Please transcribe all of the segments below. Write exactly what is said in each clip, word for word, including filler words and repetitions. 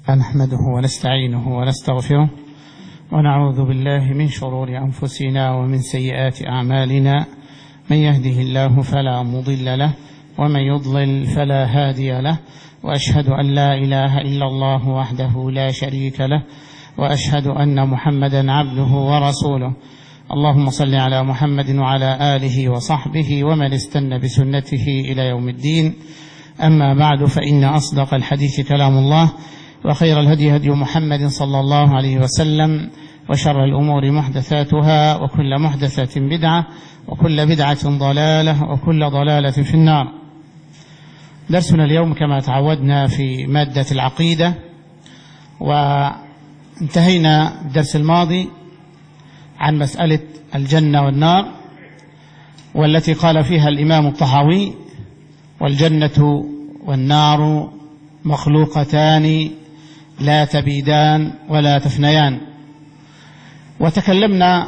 نحمده ونستعينه ونستغفره ونعوذ بالله من شرور أنفسنا ومن سيئات أعمالنا، من يهده الله فلا مضل له ومن يضلل فلا هادي له، وأشهد أن لا إله إلا الله وحده لا شريك له، وأشهد أن محمدا عبده ورسوله. اللهم صل على محمد وعلى آله وصحبه ومن استنى بسنته إلى يوم الدين. أما بعد، فإن أصدق الحديث كلام الله، وخير الهدي هدي محمد صلى الله عليه وسلم، وشر الأمور محدثاتها، وكل محدثة بدعة، وكل بدعة ضلالة، وكل ضلالة في النار. درسنا اليوم كما تعودنا في مادة العقيدة، وانتهينا الدرس الماضي عن مسألة الجنة والنار، والتي قال فيها الإمام الطحاوي: والجنة والنار مخلوقتان لا تبيدان ولا تفنيان. وتكلمنا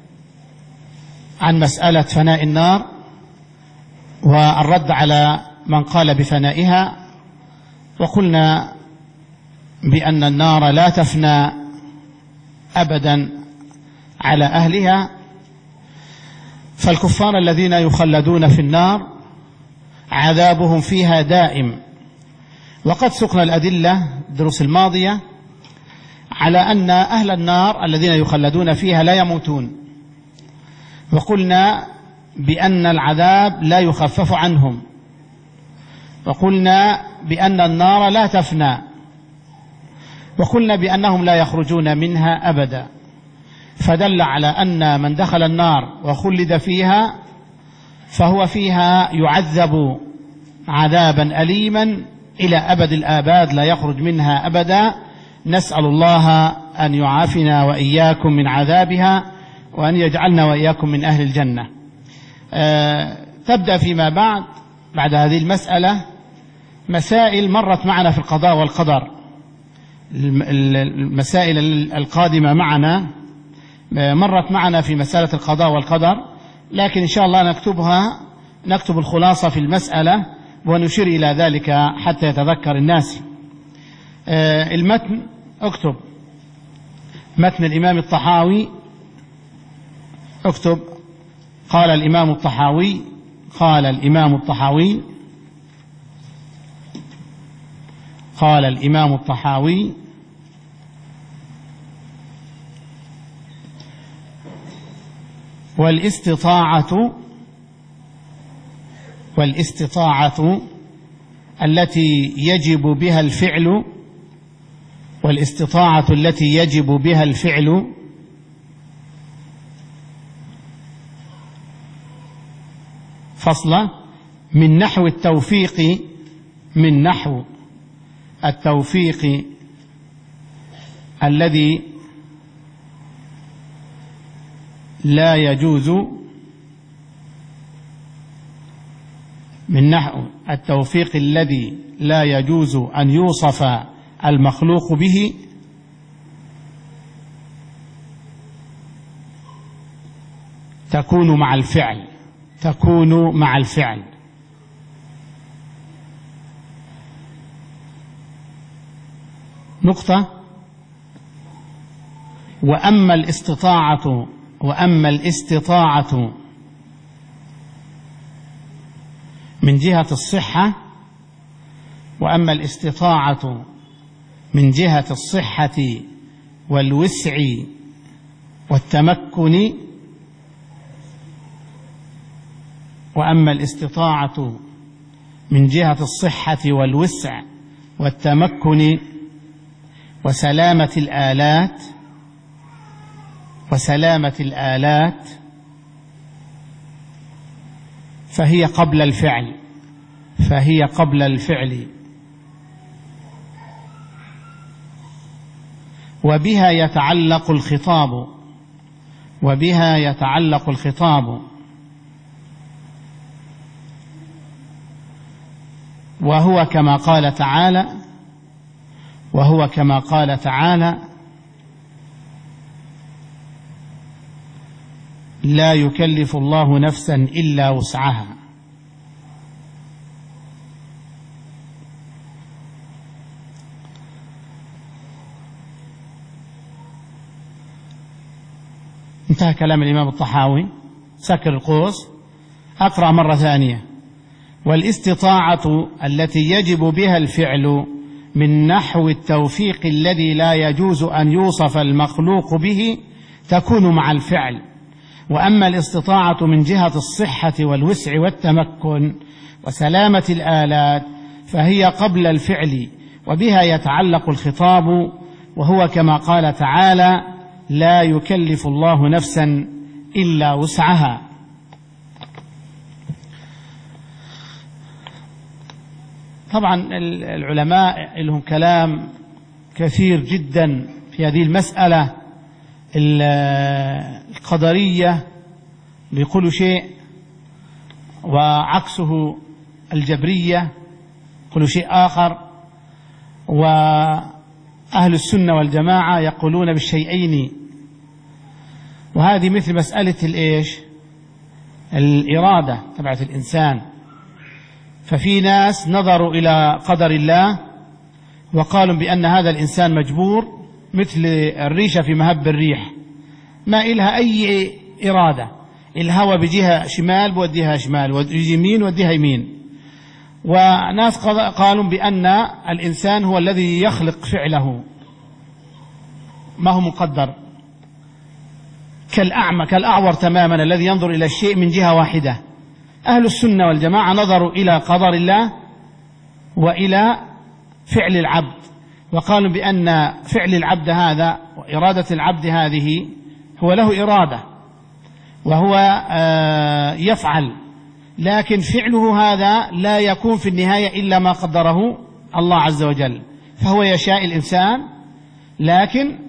عن مسألة فناء النار والرد على من قال بفنائها، وقلنا بأن النار لا تفنى أبدا على أهلها، فالكفار الذين يخلدون في النار عذابهم فيها دائم. وقد سقنا الأدلة الدروس الماضية على أن أهل النار الذين يخلدون فيها لا يموتون، وقلنا بأن العذاب لا يخفف عنهم، وقلنا بأن النار لا تفنى، وقلنا بأنهم لا يخرجون منها أبدا. فدل على أن من دخل النار وخلد فيها فهو فيها يعذب عذابا أليما إلى أبد الآباد، لا يخرج منها أبدا. نسأل الله أن يعافنا وإياكم من عذابها، وأن يجعلنا وإياكم من أهل الجنة. أه تبدأ فيما بعد بعد هذه المسألة مسائل مرت معنا في القضاء والقدر. المسائل القادمة معنا مرت معنا في مسألة القضاء والقدر، لكن إن شاء الله نكتبها نكتب الخلاصة في المسألة ونشير إلى ذلك حتى يتذكر الناس. آه المتن اكتب متن الإمام الطحاوي، اكتب: قال الإمام الطحاوي قال الإمام الطحاوي قال الإمام الطحاوي والاستطاعة والاستطاعة التي يجب بها الفعل والاستطاعة التي يجب بها الفعل فصلة من نحو التوفيق من نحو التوفيق الذي لا يجوز من نحو التوفيق الذي لا يجوز أن يوصف المخلوق به تكون مع الفعل تكون مع الفعل نقطة. وأما الاستطاعة وأما الاستطاعة من جهة الصحة وأما الاستطاعة من جهة الصحة والوسع والتمكن وأما الاستطاعة من جهة الصحة والوسع والتمكن وسلامة الآلات وسلامة الآلات فهي قبل الفعل فهي قبل الفعل وبها يتعلق الخطاب وبها يتعلق الخطاب وهو كما قال تعالى وهو كما قال تعالى لا يكلف الله نفسا إلا وسعها. انتهى كلام الإمام الطحاوي، سكر القوس. أقرأ مرة ثانية: والاستطاعة التي يجب بها الفعل من نحو التوفيق الذي لا يجوز أن يوصف المخلوق به تكون مع الفعل. وأما الاستطاعة من جهة الصحة والوسع والتمكن وسلامة الآلات فهي قبل الفعل، وبها يتعلق الخطاب، وهو كما قال تعالى: لا يكلف الله نفسا إلا وسعها. طبعا العلماء لهم كلام كثير جدا في هذه المسألة. القدرية بيقولوا شيء وعكسه الجبرية يقولوا شيء آخر، وأهل السنة والجماعة يقولون بالشيئين. وهذه مثل مسألة الإيش؟ الإرادة تبعت الإنسان. ففي ناس نظروا إلى قدر الله وقالوا بأن هذا الإنسان مجبور، مثل الريشة في مهب الريح، ما إلها أي إرادة. الهوى بجهة شمال بوديها شمال، ويمين وديها يمين. وناس قالوا بأن الإنسان هو الذي يخلق فعله، ما هو مقدر، كالأعمى كالأعور تماما الذي ينظر إلى الشيء من جهة واحدة. أهل السنة والجماعة نظروا إلى قدر الله وإلى فعل العبد، وقالوا بأن فعل العبد هذا وإرادة العبد هذه هو له إرادة وهو يفعل، لكن فعله هذا لا يكون في النهاية إلا ما قدره الله عز وجل. فهو يشاء الإنسان، لكن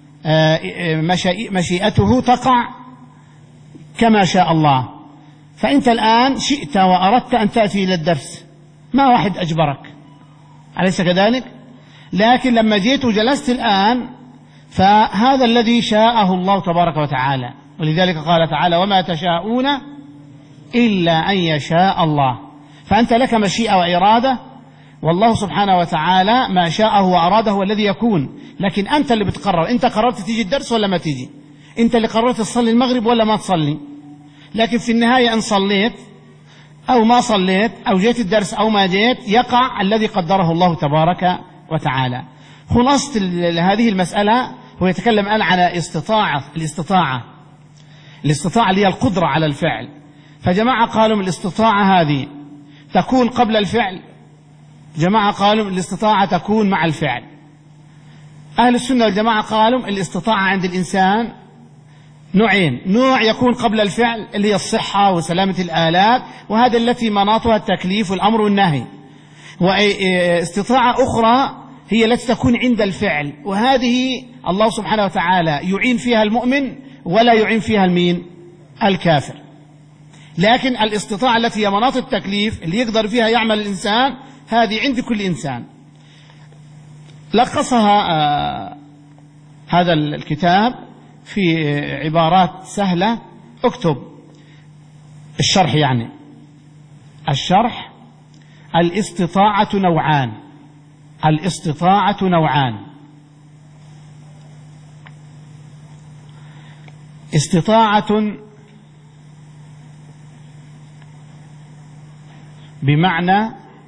مشيئته تقع كما شاء الله. فأنت الآن شئت وأردت أن تأتي إلى الدرس، ما واحد أجبرك، أليس كذلك؟ لكن لما جيت وجلست الآن فهذا الذي شاءه الله تبارك وتعالى. ولذلك قال تعالى: وما تشاءون إلا أن يشاء الله. فأنت لك مشيئة وإرادة، والله سبحانه وتعالى ما شاءه وأراده هو الذي يكون. لكن أنت اللي بتقرر، أنت قررت تيجي الدرس ولا ما تيجي، أنت اللي قررت تصلي المغرب ولا ما تصلي. لكن في النهاية إن صليت أو ما صليت أو جيت الدرس أو ما جيت، يقع الذي قدره الله تبارك وتعالى. خلاصة هذه المسألة هو يتكلم الآن على استطاعة الاستطاعة الاستطاعة اللي هي القدرة على الفعل. فجماعة قالوا الاستطاعة هذه تكون قبل الفعل، جماعة قالوا الاستطاعة تكون مع الفعل. أهل السنة والجماعة قالوا الاستطاعة عند الإنسان نوعين: نوع يكون قبل الفعل اللي هي الصحة وسلامة الآلات، وهذا التي مناطها التكليف والأمر والنهي. واستطاعة أخرى هي التي تكون عند الفعل، وهذه الله سبحانه وتعالى يعين فيها المؤمن ولا يعين فيها المين؟ الكافر. لكن الاستطاعة التي هي مناط التكليف اللي يقدر فيها يعمل الإنسان، هذه عند كل إنسان. لخصها آه هذا الكتاب في عبارات سهلة. اكتب الشرح، يعني الشرح: الاستطاعة نوعان الاستطاعة نوعان استطاعة بمعنى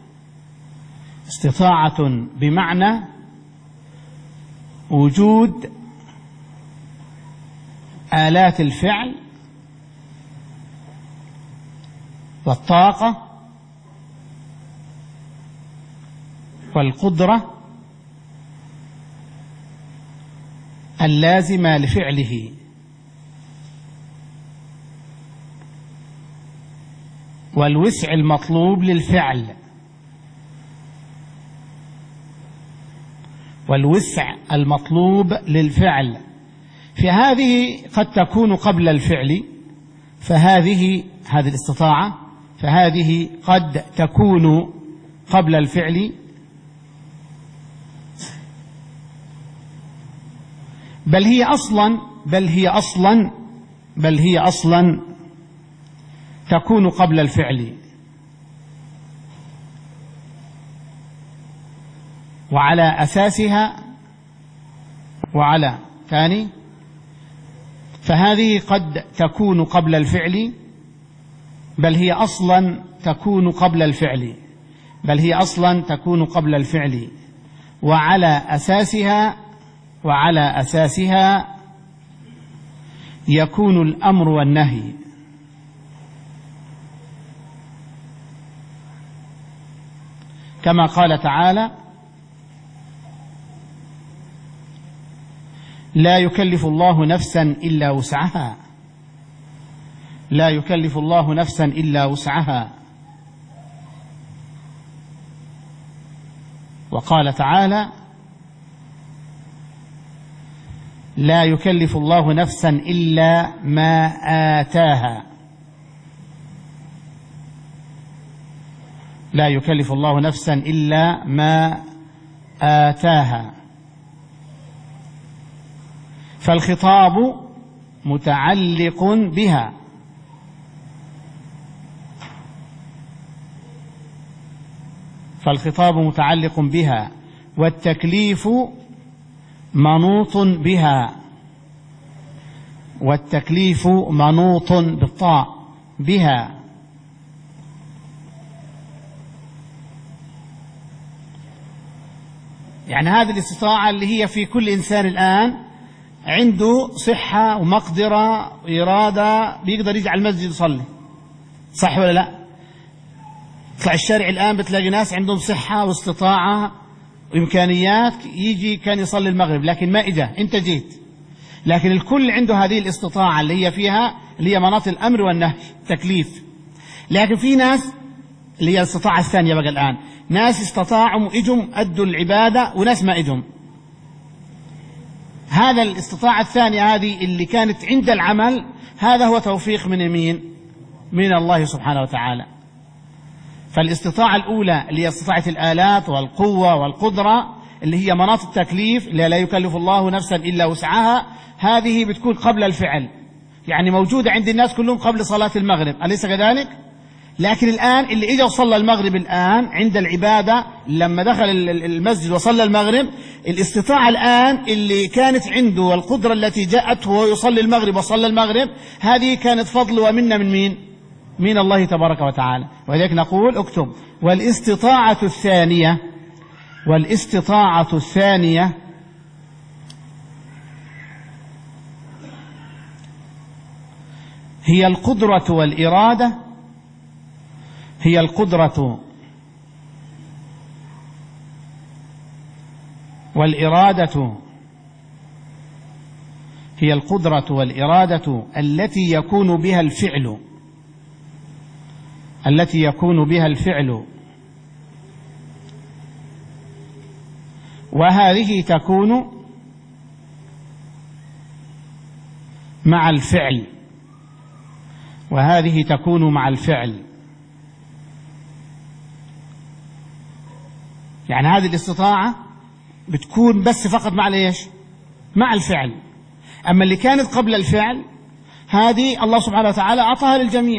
استطاعة بمعنى وجود آلات الفعل والطاقة والقدرة اللازمة لفعله، والوسع المطلوب للفعل والوسع المطلوب للفعل فهذه قد تكون قبل الفعل، فهذه هذه الاستطاعة فهذه قد تكون قبل الفعل، بل هي أصلا بل هي أصلا بل هي أصلا تكون قبل الفعل. وعلى أساسها وعلى ثاني فهذه قد تكون قبل الفعل، بل هي أصلا تكون قبل الفعل بل هي أصلا تكون قبل الفعل وعلى أساسها وعلى أساسها يكون الأمر والنهي. كما قال تعالى: لا يكلف الله نفسا إلا وسعها لا يكلف الله نفسا إلا وسعها. وقال تعالى: لا يكلف الله نفسا إلا ما آتاها لا يكلف الله نفسا إلا ما آتاها. فالخطاب متعلق بها فالخطاب متعلق بها والتكليف منوط بها والتكليف منوط بالطاء بها. يعني هذه الاستطاعة اللي هي في كل إنسان الآن عنده صحة ومقدرة وإرادة بيقدر يجي على المسجد يصلي، صح ولا لا؟ تطلع الشارع الآن بتلاقي ناس عندهم صحة واستطاعة وإمكانيات يجي كان يصلي المغرب لكن ما إجا، أنت جيت. لكن الكل عنده هذه الاستطاعة اللي هي فيها اللي هي مناط الأمر والنهي تكليف. لكن في ناس اللي هي الاستطاعة الثانية بقى الآن، ناس استطاعوا وإجوا أدوا العبادة وناس ما إجوا. هذا الاستطاعة الثانية هذه اللي كانت عند العمل، هذا هو توفيق من مين؟ من الله سبحانه وتعالى. فالاستطاعة الأولى اللي هي استطاعة الآلات والقوة والقدرة اللي هي مناط التكليف اللي لا يكلف الله نفسا إلا وسعها، هذه بتكون قبل الفعل، يعني موجودة عند الناس كلهم قبل صلاة المغرب، أليس كذلك؟ لكن الآن اللي إجا وصلى المغرب الآن عند العبادة لما دخل المسجد وصلى المغرب، الاستطاعة الآن اللي كانت عنده والقدرة التي جاءته ويصلي المغرب وصلى المغرب، هذه كانت فضل ومنة من مين؟ من الله تبارك وتعالى. ولذلك نقول اكتب: والاستطاعة الثانية والاستطاعة الثانية هي القدرة والإرادة هي القدرة والإرادة هي القدرة والإرادة التي يكون بها الفعل التي يكون بها الفعل وهذه تكون مع الفعل وهذه تكون مع الفعل يعني هذه الاستطاعة بتكون بس فقط مع ايش؟ مع الفعل. أما اللي كانت قبل الفعل هذه الله سبحانه وتعالى أعطاها للجميع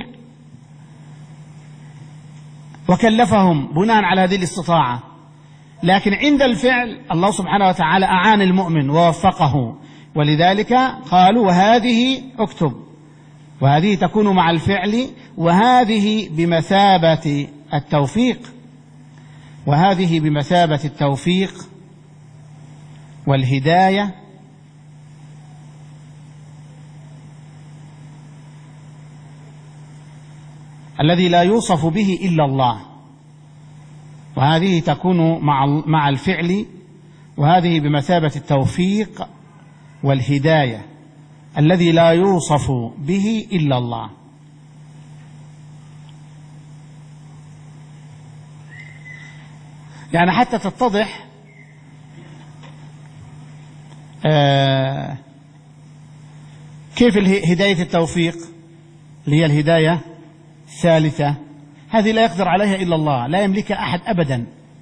وكلفهم بناء على هذه الاستطاعة، لكن عند الفعل الله سبحانه وتعالى أعان المؤمن ووفقه، ولذلك قالوا وهذه اكتب وهذه تكون مع الفعل وهذه بمثابة التوفيق وهذه بمثابة التوفيق والهداية الذي لا يوصف به إلا الله، وهذه تكون مع مع الفعل وهذه بمثابة التوفيق والهداية الذي لا يوصف به إلا الله. يعني حتى تتضح آه كيف هداية التوفيق اللي هي الهداية الثالثة، هذه لا يقدر عليها إلا الله، لا يملكها أحد أبدا.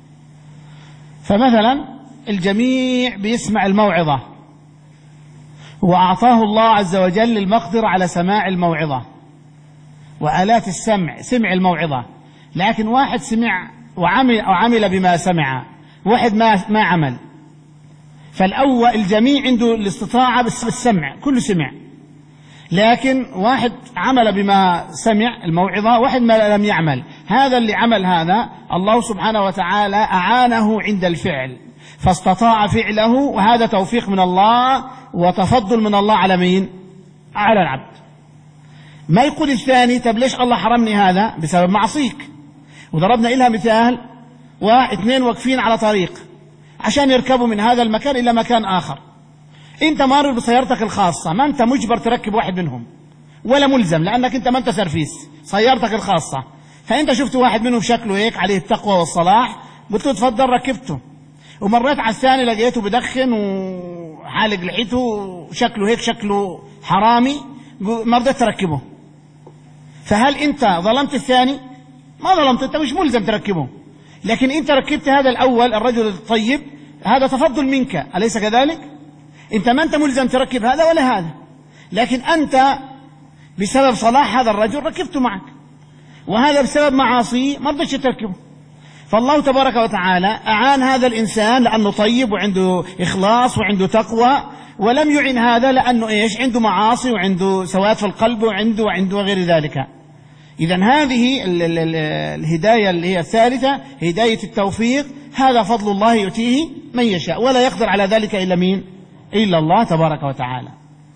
فمثلا الجميع بيسمع الموعظة وأعطاه الله عز وجل المقدرة على سماع الموعظة وآلات السمع، سمع الموعظة، لكن واحد سمع وعمل أو عمل بما سمع، واحد ما ما عمل. فالأول الجميع عنده الاستطاعة بالسمع، كله سمع، لكن واحد عمل بما سمع الموعظة، واحد ما لم يعمل. هذا اللي عمل هذا الله سبحانه وتعالى أعانه عند الفعل فاستطاع فعله، وهذا توفيق من الله وتفضل من الله على مين؟ على العبد. ما يقول الثاني طب ليش الله حرمني هذا؟ بسبب معصيك. وضربنا إلها مثال، واثنين واقفين على طريق عشان يركبوا من هذا المكان إلى مكان آخر، انت مارر بسيارتك الخاصة، ما انت مجبر تركب واحد منهم ولا ملزم، لأنك انت ما انت سيرفيس، سيارتك الخاصة. فانت شفت واحد منهم شكله هيك عليه التقوى والصلاح، قلت له تفضل ركبته، ومريت على الثاني لقيته بدخن وحالق لحيته وشكله هيك شكله حرامي، ما رضيت تركبه. فهل انت ظلمت الثاني؟ ما ظلمت، انت مش ملزم تركبه، لكن انت ركبت هذا الأول الرجل الطيب، هذا تفضل منك، أليس كذلك؟ انت ما انت ملزم تركب هذا ولا هذا، لكن انت بسبب صلاح هذا الرجل ركبته معك، وهذا بسبب معاصيه ما رضيتش تركبه. فالله تبارك وتعالى أعان هذا الإنسان لأنه طيب وعنده إخلاص وعنده تقوى، ولم يعن هذا لأنه إيش؟ عنده معاصي وعنده سواد في القلب وعنده وعنده غير ذلك. إذن هذه ال ال ال الهداية اللي هي الثالثة، هداية التوفيق، هذا فضل الله يؤتيه من يشاء، ولا يقدر على ذلك إلا مين؟ إلا الله تبارك وتعالى.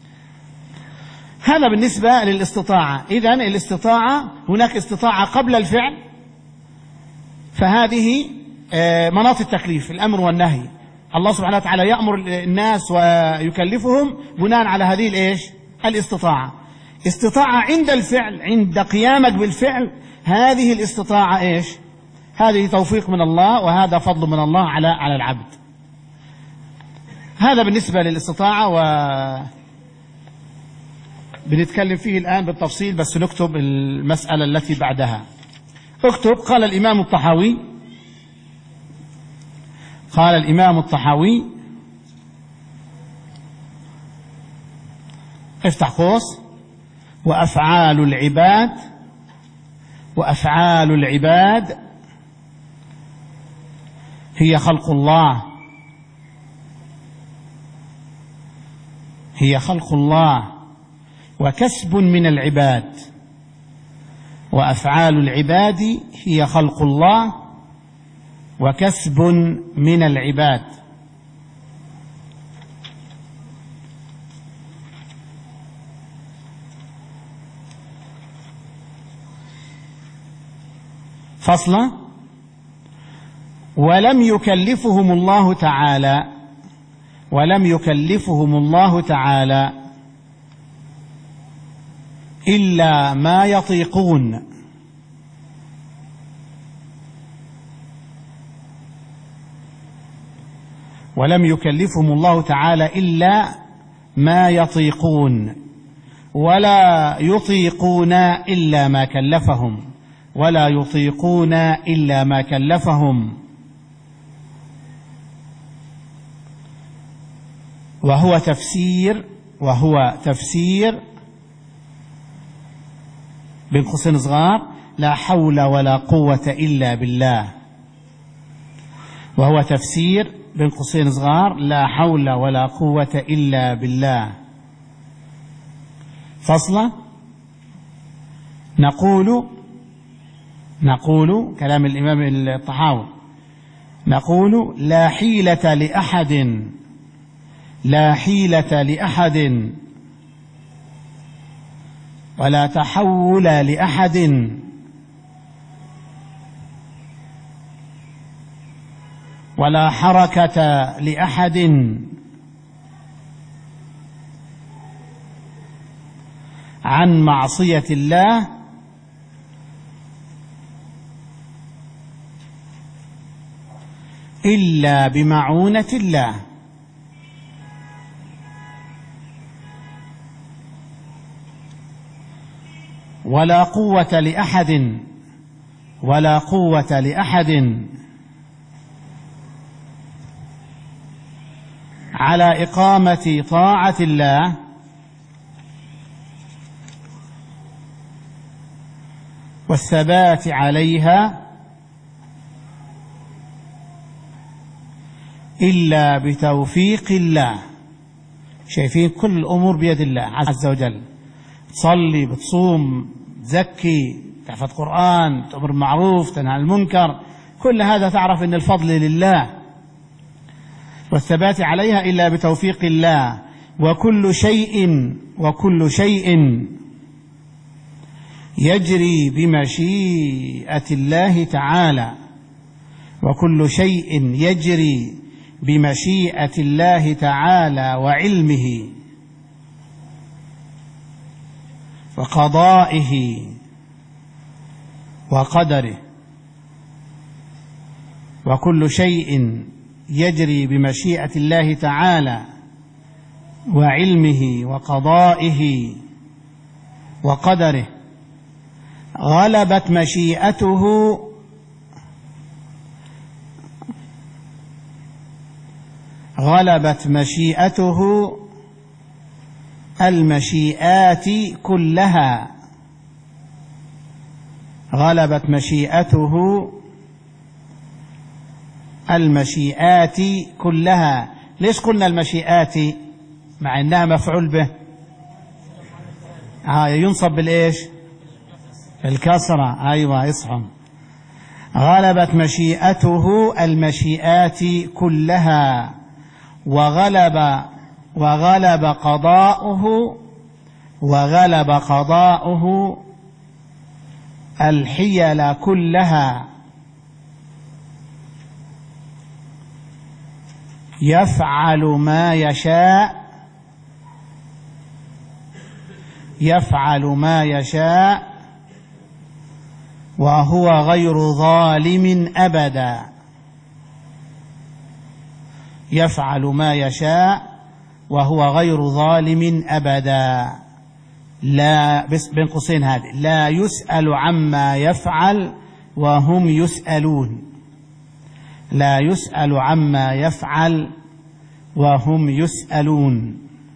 هذا بالنسبة للاستطاعة. إذن الاستطاعة، هناك استطاعة قبل الفعل، فهذه مناط التكليف، الأمر والنهي. الله سبحانه وتعالى يأمر الناس ويكلفهم بناء على هذه الإيش؟ الاستطاعة. استطاعة عند الفعل، عند قيامك بالفعل، هذه الاستطاعة إيش؟ هذه توفيق من الله، وهذا فضل من الله على على العبد. هذا بالنسبة للاستطاعة، و بنتكلم فيه الآن بالتفصيل، بس نكتب المسألة التي بعدها. اكتب. قال الإمام الطحاوي قال الإمام الطحاوي افتح قوس: وأفعال العباد وأفعال العباد هي خلق الله هي خلق الله وكسب من العباد. وأفعال العباد هي خلق الله وكسب من العباد. فصلا: ولم يكلفهم الله تعالى ولم يكلفهم الله تعالى إلا ما يطيقون، ولم يكلفهم الله تعالى إلا ما يطيقون، ولا يطيقون إلا ما كلفهم ولا يطيقون إلا ما كلفهم وهو تفسير وهو تفسير بين قوسين صغار: لا حول ولا قوة إلا بالله. وهو تفسير بين قوسين صغار: لا حول ولا قوة إلا بالله. فصلة: نقول نقول كلام الإمام الطحاوي: نقول لا حيلة لأحد لا حيلة لأحد ولا تحول لأحد ولا حركة لأحد عن معصية الله إلا بمعونة الله. ولا قوة لأحد ولا قوة لأحد على إقامة طاعة الله والثبات عليها إلا بتوفيق الله. شايفين كل الأمور بيد الله عز وجل، تصلي، بتصوم، تزكي، تحفظ قرآن، تأمر بالمعروف، تنهى عن المنكر، كل هذا تعرف أن الفضل لله والثبات عليها إلا بتوفيق الله. وكل شيء وكل شيء يجري بمشيئة الله تعالى وكل شيء يجري بمشيئة الله تعالى وعلمه وقضائه وقدره. وكل شيء يجري بمشيئة الله تعالى وعلمه وقضائه وقدره. غلبت مشيئته غلبت مشيئته المشيئات كلها غلبت مشيئته المشيئات كلها. ليش قلنا المشيئات مع انها مفعول به؟ آه ينصب بالايش؟ الكسرة. ايوه يصحم. غلبت مشيئته المشيئات كلها وغلب وغلب قضاؤه وغلب قضاؤه الحيل كلها. يفعل ما يشاء يفعل ما يشاء وهو غير ظالم أبدا. يفعل ما يشاء وهو غير ظالم أبدا. لا بس بين قوسين هذه، لا يسأل عما يفعل وهم يسألون. لا يسأل عما يفعل وهم يسألون.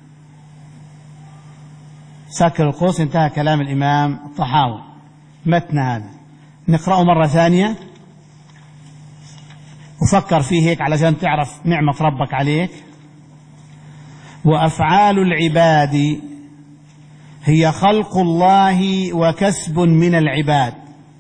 ساكر القوس. انتهى كلام الإمام الطحاوي. متن هذا نقرأه مرة ثانية وفكر فيه هيك علشان تعرف نعمة ربك عليك. وأفعال العباد هي خلق الله وكسب من العباد.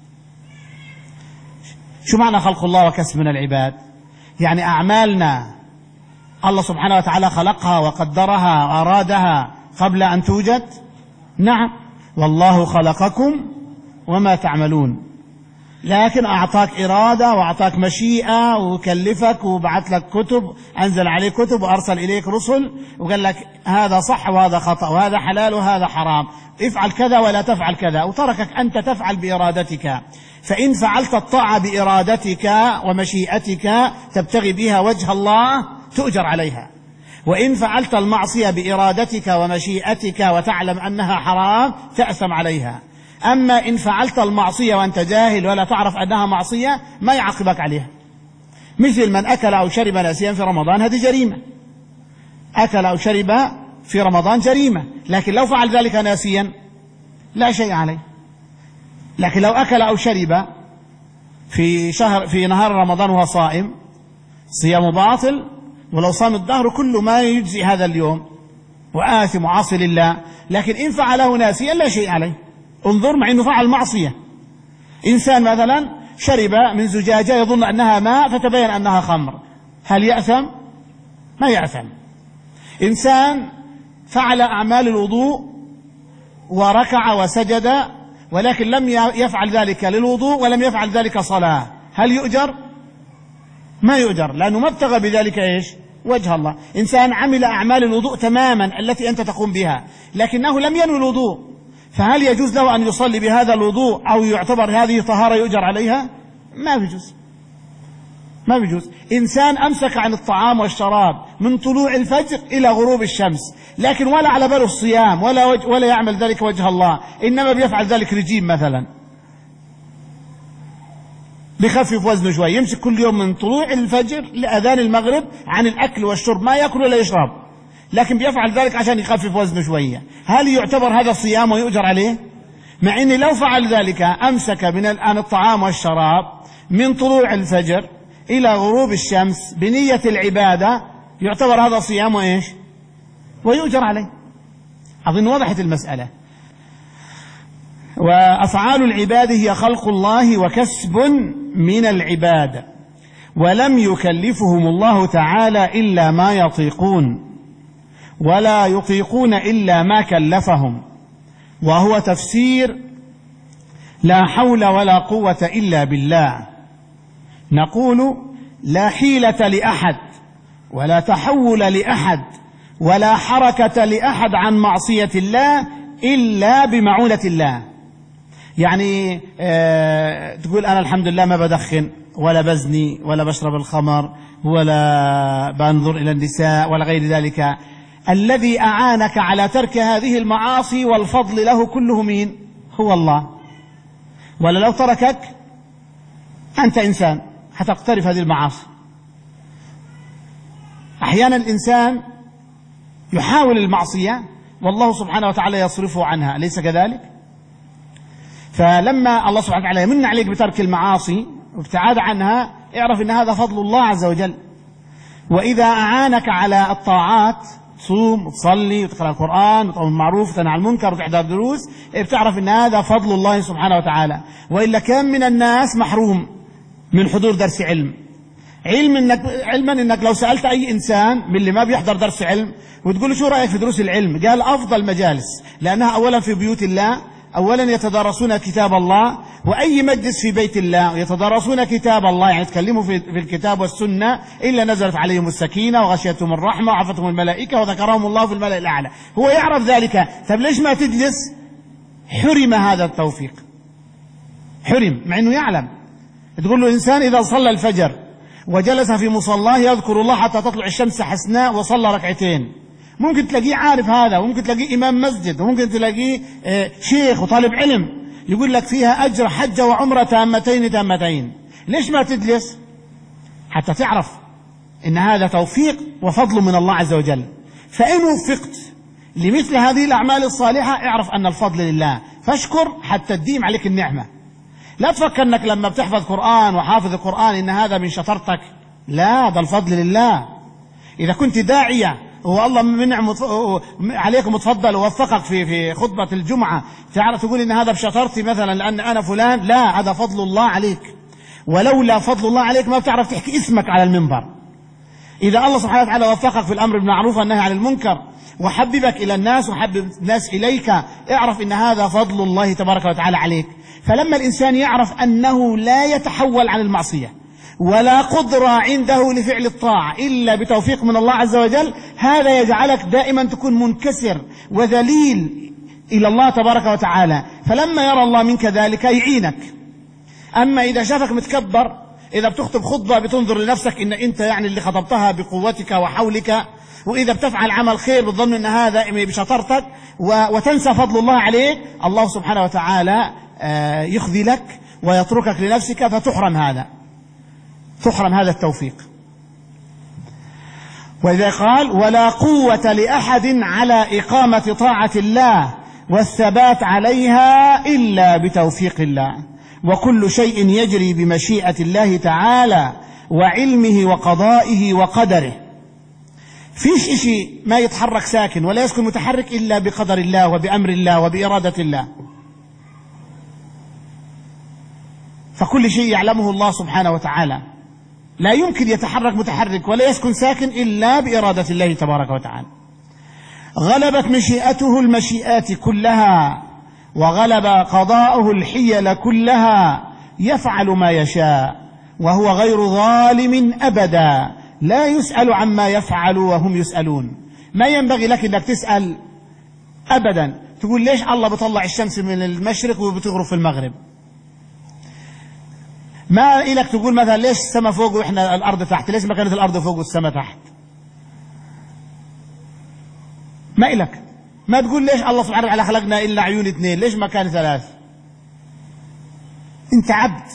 شو معنى خلق الله وكسب من العباد؟ يعني أعمالنا الله سبحانه وتعالى خلقها وقدرها وأرادها قبل أن توجد. نعم، والله خلقكم وما تعملون، لكن أعطاك إرادة وأعطاك مشيئة وكلفك وبعث لك كتب، أنزل عليك كتب وأرسل إليك رسل وقال لك هذا صح وهذا خطأ وهذا حلال وهذا حرام، افعل كذا ولا تفعل كذا، وتركك أنت تفعل بإرادتك. فإن فعلت الطاعة بإرادتك ومشيئتك تبتغي بها وجه الله تؤجر عليها، وإن فعلت المعصية بإرادتك ومشيئتك وتعلم أنها حرام تأثم عليها. أما إن فعلت المعصية وأنت جاهل ولا تعرف أنها معصية ما يعاقبك عليها. مثل من أكل أو شرب ناسيا في رمضان، هذه جريمة. أكل أو شرب في رمضان جريمة، لكن لو فعل ذلك ناسيا لا شيء عليه. لكن لو أكل أو شرب في شهر في نهار رمضان وهو صائم صيام باطل، ولو صام الدهر كله ما يجزي هذا اليوم وآثم وعاصي لله. لكن إن فعله ناسيا لا شيء عليه. انظر، مع أنه فعل معصية. إنسان مثلا شرب من زجاجة يظن أنها ماء فتبين أنها خمر، هل يأثم؟ ما يأثم. إنسان فعل أعمال الوضوء وركع وسجد ولكن لم يفعل ذلك للوضوء ولم يفعل ذلك صلاة، هل يؤجر؟ ما يؤجر، لأنه ما ابتغى بذلك إيش؟ وجه الله. إنسان عمل أعمال الوضوء تماما التي أنت تقوم بها لكنه لم ينوي الوضوء، فهل يجوز له أن يصلي بهذا الوضوء أو يعتبر هذه طهارة يؤجر عليها؟ ما بيجوز، ما بيجوز. إنسان أمسك عن الطعام والشراب من طلوع الفجر إلى غروب الشمس، لكن ولا على باله الصيام ولا وجه ولا يعمل ذلك وجه الله، إنما بيفعل ذلك رجيم مثلا، بيخفف وزنه شوي، يمسك كل يوم من طلوع الفجر لأذان المغرب عن الأكل والشرب، ما يأكل ولا يشرب، لكن بيفعل ذلك عشان يخفف وزنه شوية. هل يعتبر هذا صيام ويؤجر عليه؟ مع أن لو فعل ذلك أمسك من الآن الطعام والشراب من طلوع الفجر إلى غروب الشمس بنية العبادة يعتبر هذا صيام وإيش؟ ويؤجر عليه. أظن وضحت المسألة. وأفعال العباد هي خلق الله وكسب من العباد، ولم يكلفهم الله تعالى إلا ما يطيقون، ولا يطيقون إلا ما كلفهم، وهو تفسير لا حول ولا قوة إلا بالله. نقول لا حيلة لأحد ولا تحول لأحد ولا حركة لأحد عن معصية الله إلا بمعونة الله. يعني آه تقول أنا الحمد لله ما بدخن ولا بزني ولا بشرب الخمر ولا بنظر إلى النساء ولا غير ذلك. الذي أعانك على ترك هذه المعاصي والفضل له كله مين؟ هو الله. ولا لو تركك أنت إنسان حتقترف هذه المعاصي. أحيانا الإنسان يحاول المعصية والله سبحانه وتعالى يصرفه عنها، أليس كذلك؟ فلما الله سبحانه وتعالى يمن عليك بترك المعاصي وابتعاد عنها، اعرف أن هذا فضل الله عز وجل. وإذا أعانك على الطاعات، تصوم وتصلي وتقرأ القرآن وتأمر بالمعروف وتنهى عن المنكر وتحضر دروس، بتعرف أن هذا فضل الله سبحانه وتعالى. وإلا كم من الناس محروم من حضور درس علم، علم إنك علما إنك لو سألت أي إنسان من اللي ما بيحضر درس علم وتقول له شو رأيك في دروس العلم، قال أفضل مجالس، لأنها أولا في بيوت الله، أولا يتدارسون كتاب الله، وأي مجلس في بيت الله يتدارسون كتاب الله، يعني يتكلموا في الكتاب والسنة، إلا نزلت عليهم السكينة وغشيتهم الرحمة وعفتهم الملائكة وذكرهم الله في الملأ الأعلى. هو يعرف ذلك. طب ليش ما تجلس؟ حرم هذا التوفيق، حرم، مع أنه يعلم. تقول له إنسان إذا صلى الفجر وجلس في مصلاه يذكر الله حتى تطلع الشمس حسناء وصلى ركعتين، ممكن تلاقيه عارف هذا، وممكن تلاقيه إمام مسجد، وممكن تلاقيه شيخ وطالب علم، يقول لك فيها أجر حجة وعمرة تامتين تامتين. ليش ما تجلس؟ حتى تعرف إن هذا توفيق وفضل من الله عز وجل. فإن وفقت لمثل هذه الأعمال الصالحة اعرف أن الفضل لله، فاشكر حتى تديم عليك النعمة. لا تفكر أنك لما بتحفظ قرآن وحافظ القرآن إن هذا من شطارتك، لا، ده الفضل لله. إذا كنت داعية هو الله منعم عليكم وتفضل ووفقك في في خطبة الجمعة، تعرف تقول إن هذا بشطارتي مثلا لأن أنا فلان، لا، هذا فضل الله عليك. ولولا فضل الله عليك ما بتعرف تحكي اسمك على المنبر. إذا الله سبحانه وتعالى وفقك في الأمر بالمعروف والنهي عن المنكر وحببك إلى الناس وحبب الناس إليك، اعرف إن هذا فضل الله تبارك وتعالى عليك. فلما الإنسان يعرف أنه لا يتحول عن المعصية ولا قدرة عنده لفعل الطاعة إلا بتوفيق من الله عز وجل، هذا يجعلك دائما تكون منكسر وذليل إلى الله تبارك وتعالى. فلما يرى الله منك ذلك يعينك. أما إذا شافك متكبر، إذا بتخطب خطبة بتنظر لنفسك إن أنت يعني اللي خطبتها بقوتك وحولك، وإذا بتفعل عمل خير بتظن أن هذا بشطارتك وتنسى فضل الله عليك، الله سبحانه وتعالى يخذلك ويتركك لنفسك فتحرم هذا تحرم هذا التوفيق. وإذا قال ولا قوة لأحد على إقامة طاعة الله والثبات عليها إلا بتوفيق الله، وكل شيء يجري بمشيئة الله تعالى وعلمه وقضائه وقدره. فيش شيء ما يتحرك ساكن ولا يسكن متحرك إلا بقدر الله وبأمر الله وبإرادة الله. فكل شيء يعلمه الله سبحانه وتعالى، لا يمكن يتحرك متحرك ولا يسكن ساكن إلا بإرادة الله تبارك وتعالى. غلبت مشيئته المشيئات كلها وغلب قضاؤه الحيل كلها، يفعل ما يشاء وهو غير ظالم أبدا، لا يسأل عما يفعل وهم يسألون. ما ينبغي لك أنك تسأل أبدا تقول ليش الله بطلع الشمس من المشرق وبتغرب في المغرب. ما إلك تقول مثلا ليش السماء فوق وإحنا الأرض تحت، ليش ما كانت الأرض فوق والسماء تحت. ما إلك. ما تقول ليش الله سبحانه وتعالى خلقنا إلا عيون اثنين، ليش ما كان ثلاث. أنت عبد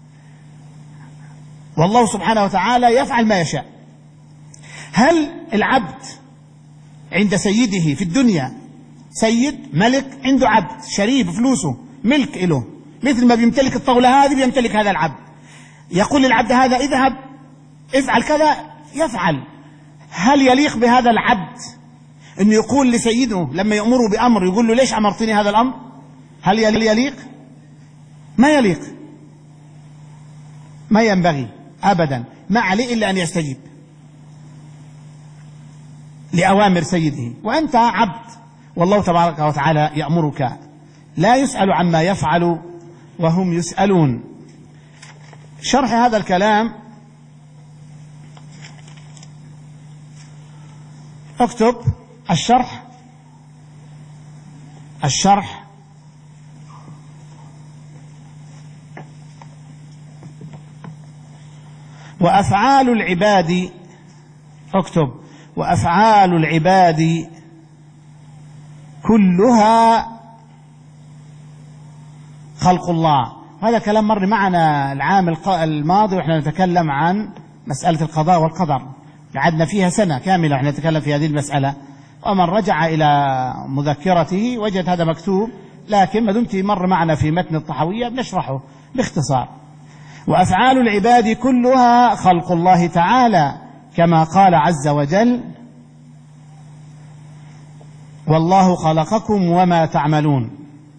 والله سبحانه وتعالى يفعل ما يشاء. هل العبد عند سيده في الدنيا سيد ملك عنده عبد شريف فلوسه ملك إله، مثل ما بيمتلك الطاولة هذه بيمتلك هذا العبد، يقول للعبد هذا اذهب افعل كذا يفعل. هل يليق بهذا العبد أن يقول لسيده لما يأمره بأمر يقول له ليش أمرتني هذا الأمر؟ هل يليق؟ ما يليق، ما ينبغي أبدا، ما عليه إلا أن يستجيب لأوامر سيده. وأنت عبد والله تبارك وتعالى يأمرك، لا يسأل عما يفعل وهم يسألون. شرح هذا الكلام اكتب الشرح الشرح وأفعال العباد، اكتب وأفعال العباد كلها خلق الله. هذا كلام مر معنا العام الماضي وإحنا نتكلم عن مسألة القضاء والقدر، قعدنا فيها سنة كاملة وإحنا نتكلم في هذه المسألة، ومن رجع إلى مذكرته وجد هذا مكتوب، لكن ما دمت مر معنا في متن الطحاوية بنشرحه باختصار. وأفعال العباد كلها خلق الله تعالى، كما قال عز وجل: والله خلقكم وما تعملون.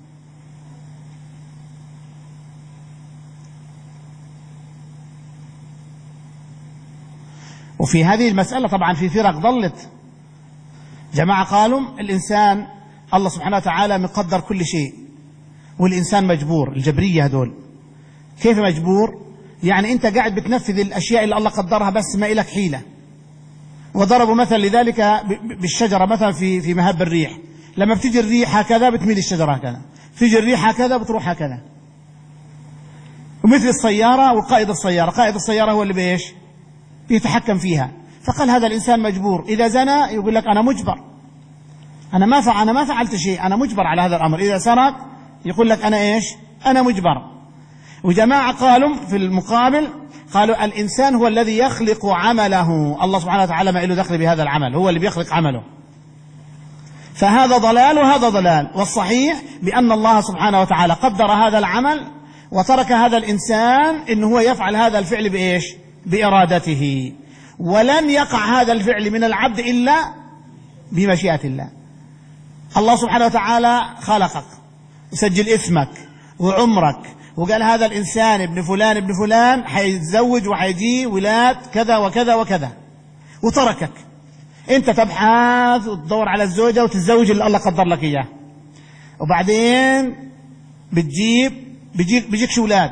وفي هذه المسألة طبعا في فرق ضلت، جماعة قالوا الإنسان الله سبحانه وتعالى مقدر كل شيء والإنسان مجبور. الجبرية هذول كيف مجبور؟ يعني أنت قاعد بتنفذ الأشياء اللي الله قدرها بس ما إلك حيلة. وضربوا مثل لذلك بالشجرة مثلا في في مهب الريح، لما بتيجي الريح هكذا بتميل الشجرة هكذا، تيجي الريح هكذا بتروح هكذا. ومثل السيارة وقائد السيارة، قائد السيارة هو اللي بإيش؟ بيتحكم فيها. فقال هذا الإنسان مجبور، إذا زنى يقول لك أنا مجبر، أنا ما فعل أنا ما فعلت شيء، أنا مجبر على هذا الأمر. إذا سرق يقول لك أنا إيش؟ أنا مجبر. وجماعة قالوا في المقابل، قالوا الإنسان هو الذي يخلق عمله، الله سبحانه وتعالى ما له دخل بهذا العمل، هو اللي بيخلق عمله. فهذا ضلال وهذا ضلال. والصحيح بأن الله سبحانه وتعالى قدر هذا العمل وترك هذا الإنسان إنه هو يفعل هذا الفعل بإيش؟ بإرادته، ولن يقع هذا الفعل من العبد إلا بمشيئة الله. الله سبحانه وتعالى خلقك وسجل اسمك وعمرك وقال هذا الإنسان ابن فلان ابن فلان حيتزوج وحيجي ولاد كذا وكذا وكذا، وتركك أنت تبحث وتدور على الزوجة وتتزوج اللي الله قدر لك إياه، وبعدين بتجيب بيجيك بيجيكش ولاد،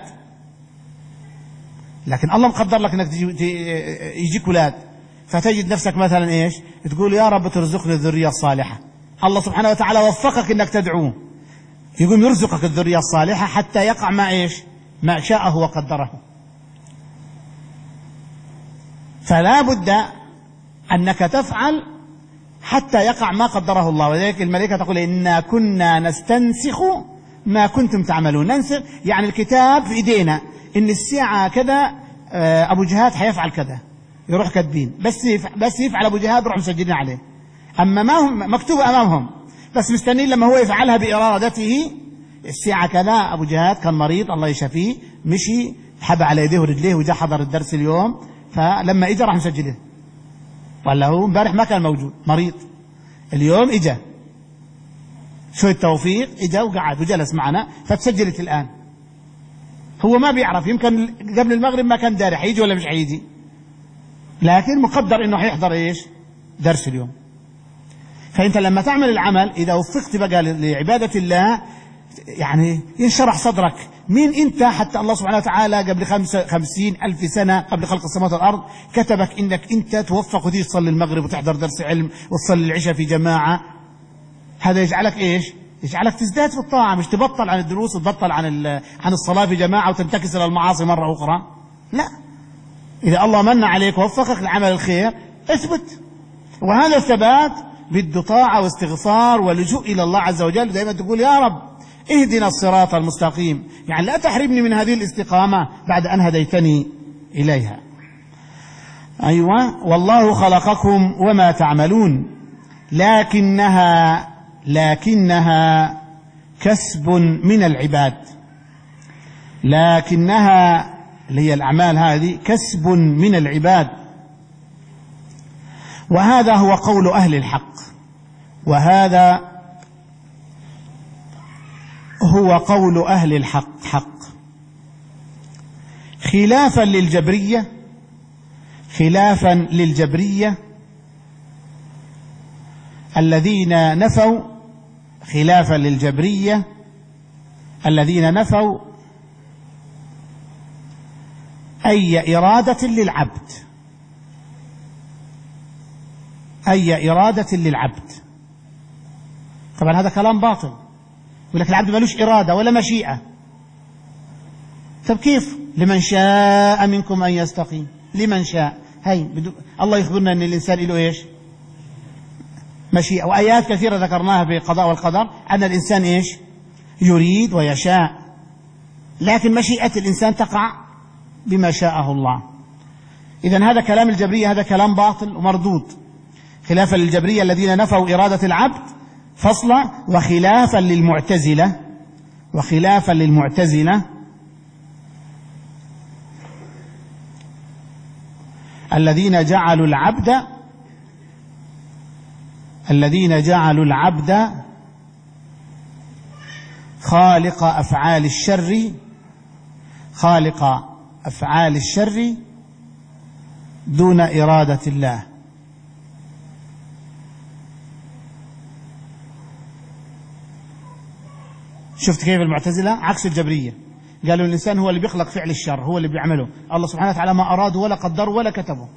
لكن الله مقدر لك انك يجيك ولاد، فتجد نفسك مثلا ايش؟ تقول يا رب ترزقني الذريه الصالحه. الله سبحانه وتعالى وفقك انك تدعوه، يقوم يرزقك الذريه الصالحه حتى يقع ما ايش؟ ما شاءه وقدره. فلا بد انك تفعل حتى يقع ما قدره الله. ولذلك الملائكه تقول إنا كنا نستنسخ ما كنتم تعملون. ننسخ يعني الكتاب في ايدينا، إن الساعة كذا أبو جهاد حيفعل كذا، يروح كاتبين، بس بس يفعل أبو جهاد يروح مسجلين عليه. أما ما هم مكتوبة أمامهم، بس مستنين لما هو يفعلها بإرادته. الساعة كذا أبو جهاد كان مريض الله يشفيه، مشي حب على يديه ورجليه وجاء حضر الدرس اليوم، فلما إجا راح مسجله. ولا هو امبارح ما كان موجود مريض، اليوم إجا شوية توفيق إجا وقعد وجلس معنا فتسجلت الآن. هو ما بيعرف، يمكن قبل المغرب ما كان داري حيجي ولا مش حيجي، لكن مقدر انه حيحضر ايش؟ درس اليوم. فانت لما تعمل العمل اذا وفقت بقى لعبادة الله يعني ينشرح صدرك. مين انت حتى الله سبحانه وتعالى قبل خمسة خمسين الف سنة قبل خلق السماوات والارض كتبك انك انت توفق وتيجي تصلي المغرب وتحضر درس علم وتصلي العشاء في جماعة. هذا يجعلك ايش؟ يجعلك تزداد في الطاعة، مش تبطل عن الدروس وتبطل عن عن الصلاة في جماعة وتنتكس إلى المعاصي مرة أخرى. لا، إذا الله من عليك ووفقك لعمل الخير اثبت، وهذا الثبات بده طاعة واستغفار ولجوء إلى الله عز وجل. دائما تقول يا رب اهدنا الصراط المستقيم، يعني لا تحرمني من هذه الاستقامة بعد أن هديتني إليها. أيوة، والله خلقكم وما تعملون لكنها لكنها كسب من العباد. لكنها اللي هي الأعمال هذه كسب من العباد، وهذا هو قول أهل الحق، وهذا هو قول أهل الحق حق، خلافا للجبرية خلافا للجبرية الذين نفوا خلافا للجبرية الذين نفوا أي إرادة للعبد أي إرادة للعبد. طبعا هذا كلام باطل، يقول لك العبد ملوش إرادة ولا مشيئة. طب كيف؟ لمن شاء منكم أن يستقيم، لمن شاء. هاي بدو... الله يخبرنا أن الإنسان له إيش؟ مشيئة. وآيات كثيرة ذكرناها في القضاء والقدر أن الإنسان إيش؟ يريد ويشاء، لكن مشيئة الإنسان تقع بما شاءه الله. إذن هذا كلام الجبرية، هذا كلام باطل ومردود، خلافا للجبرية الذين نفوا إرادة العبد فصلا، وخلافا للمعتزلة وخلافا للمعتزلة الذين جعلوا العبد الذين جعلوا العبد خالق أفعال الشر خالق أفعال الشر دون إرادة الله. شفت كيف المعتزلة عكس الجبرية؟ قالوا الإنسان هو اللي بيخلق فعل الشر، هو اللي بيعمله، الله سبحانه وتعالى ما أراده ولا قدره ولا كتبه.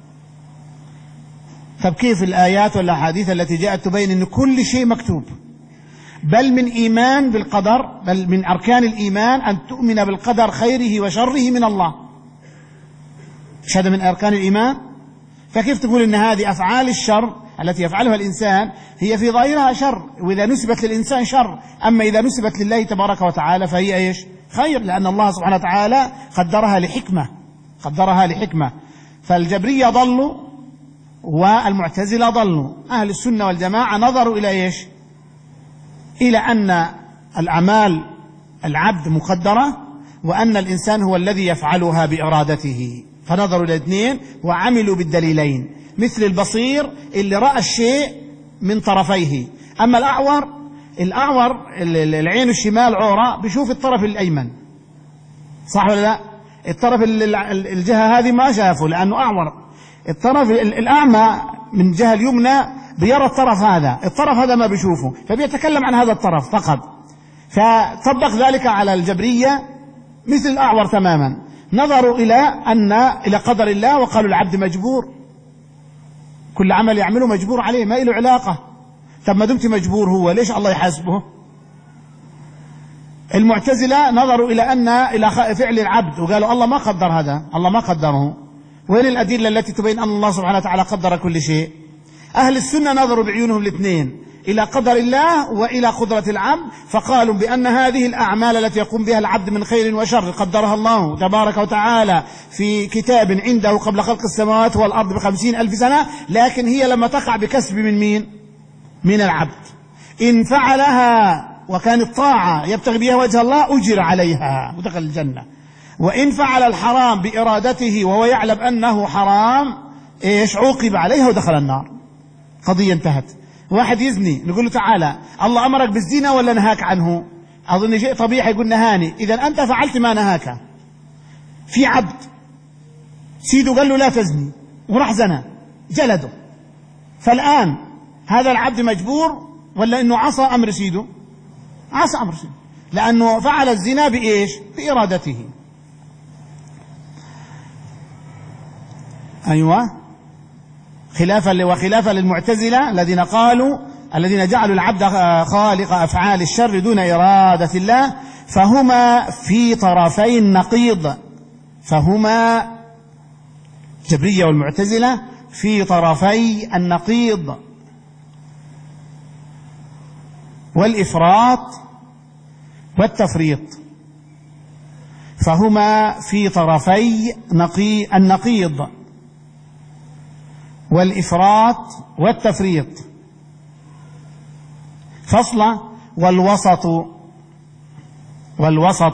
طب كيف الآيات والأحاديث التي جاءت تبين أن كل شيء مكتوب؟ بل من إيمان بالقدر، بل من أركان الإيمان أن تؤمن بالقدر خيره وشره من الله، مش هذا من أركان الإيمان؟ فكيف تقول أن هذه أفعال الشر التي يفعلها الإنسان هي في ظاهرها شر، وإذا نسبت للإنسان شر، أما إذا نسبت لله تبارك وتعالى فهي إيش؟ خير، لأن الله سبحانه وتعالى قدرها لحكمة قدرها لحكمة. فالجبرية ضلوا والمعتزلة ضلوا. أهل السنة والجماعة نظروا إلى إيش؟ إلى أن الأعمال العبد مقدرة، وأن الإنسان هو الذي يفعلها بإرادته، فنظروا إلى الاثنين وعملوا بالدليلين، مثل البصير اللي رأى الشيء من طرفيه. أما الأعور الأعور العين الشمال عورة، بيشوف الطرف الأيمن، صح ولا لا؟ الطرف الجهة هذه ما شافه لأنه أعور. الطرف الأعمى من الجهة اليمنى بيرى الطرف هذا، الطرف هذا ما بيشوفه، فبيتكلم عن هذا الطرف فقط. فطبق ذلك على الجبرية مثل الأعور تماما، نظروا إلى أن إلى قدر الله وقالوا العبد مجبور، كل عمل يعمله مجبور عليه، ما له علاقة. طب ما دمت مجبور هو ليش الله يحاسبه؟ المعتزلة نظروا إلى أن إلى فعل العبد وقالوا الله ما قدر هذا، الله ما قدره. وين الأدلة التي تبين أن الله سبحانه وتعالى قدر كل شيء؟ أهل السنة نظروا بعيونهم الاثنين إلى قدر الله وإلى قدرة العبد، فقالوا بأن هذه الأعمال التي يقوم بها العبد من خير وشر قدرها الله تبارك وتعالى في كتاب عنده قبل خلق السماوات والأرض بخمسين ألف سنة، لكن هي لما تقع بكسب من مين؟ من العبد. إن فعلها وكانت طاعة يبتغي بها وجه الله أجر عليها ودخل الجنة، وإن فعل الحرام بإرادته وهو يعلم أنه حرام إيش؟ عوقب عليها ودخل النار. قضية انتهت. واحد يزني نقول له تعالى الله أمرك بالزنا ولا نهاك عنه؟ أظن شيء طبيعي يقول نهاني، إذا أنت فعلت ما نهاك. في عبد سيده قال له لا تزني وراح زنا جلده، فالآن هذا العبد مجبور ولا إنه عصى أمر سيده؟ عصى أمر سيده، لأنه فعل الزنا بإيش؟ بإرادته. أيوة، خلافا وخلافا للمعتزلة الذين قالوا الذين جعلوا العبد خالق أفعال الشر دون إرادة الله، فهما في طرفي النقيض، فهما الجبرية والمعتزلة في طرفي النقيض والإفراط والتفريط، فهما في طرفي نقي النقيض والإفراط والتفريط فصلا. والوسط والوسط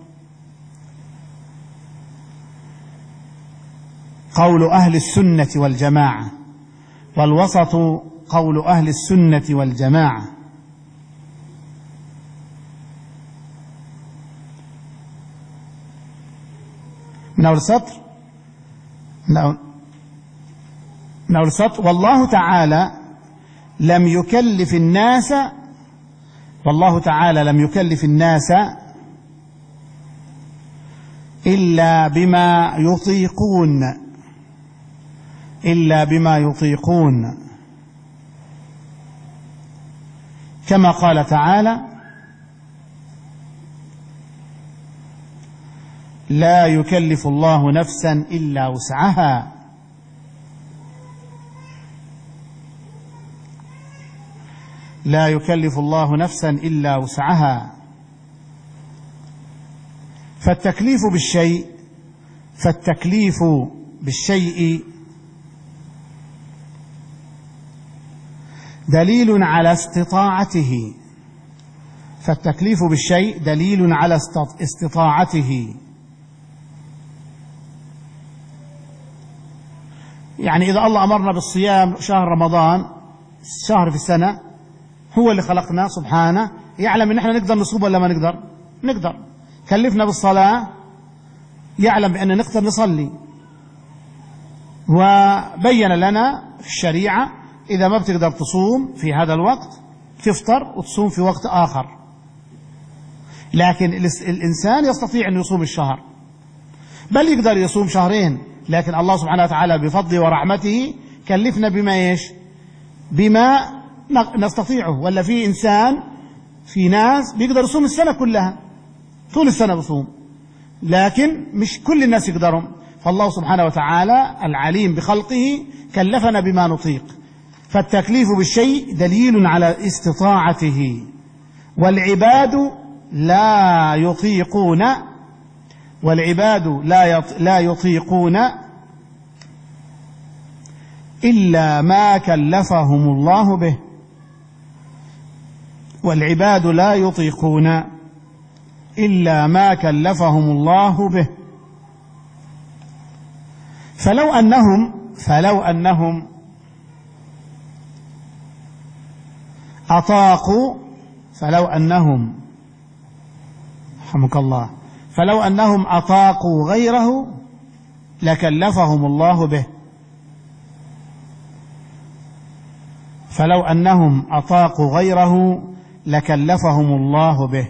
قول أهل السنة والجماعة والوسط قول أهل السنة والجماعة من أول السطر من أول السطر والله تعالى لم يكلف الناس والله تعالى لم يكلف الناس إلا بما يطيقون إلا بما يطيقون كما قال تعالى لا يكلف الله نفسا إلا وسعها لا يكلف الله نفسا إلا وسعها فالتكليف بالشيء فالتكليف بالشيء دليل على استطاعته فالتكليف بالشيء دليل على استطاعته. يعني إذا الله أمرنا بالصيام شهر رمضان شهر في السنة هو اللي خلقنا سبحانه يعلم إن إحنا نقدر نصوم ولا ما نقدر نقدر كلفنا بالصلاة يعلم بأن نقدر نصلي وبين لنا في الشريعة إذا ما بتقدر تصوم في هذا الوقت تفطر وتصوم في وقت آخر. لكن الإنسان يستطيع أن يصوم الشهر بل يقدر يصوم شهرين لكن الله سبحانه وتعالى بفضله ورحمته كلفنا بما إيش بما نستطيعه. ولا في إنسان في ناس بيقدر يصوم السنة كلها طول السنة بصوم لكن مش كل الناس يقدرون. فالله سبحانه وتعالى العليم بخلقه كلفنا بما نطيق. فالتكليف بالشيء دليل على استطاعته والعباد لا يطيقون والعباد لا لا يطيقون إلا ما كلفهم الله به والعباد لا يطيقون إلا ما كلفهم الله به. فلو أنهم فلو أنهم أطاقوا فلو أنهم رحمك الله فلو أنهم أطاقوا غيره لكلفهم الله به فلو أنهم أطاقوا غيره لكلفهم الله به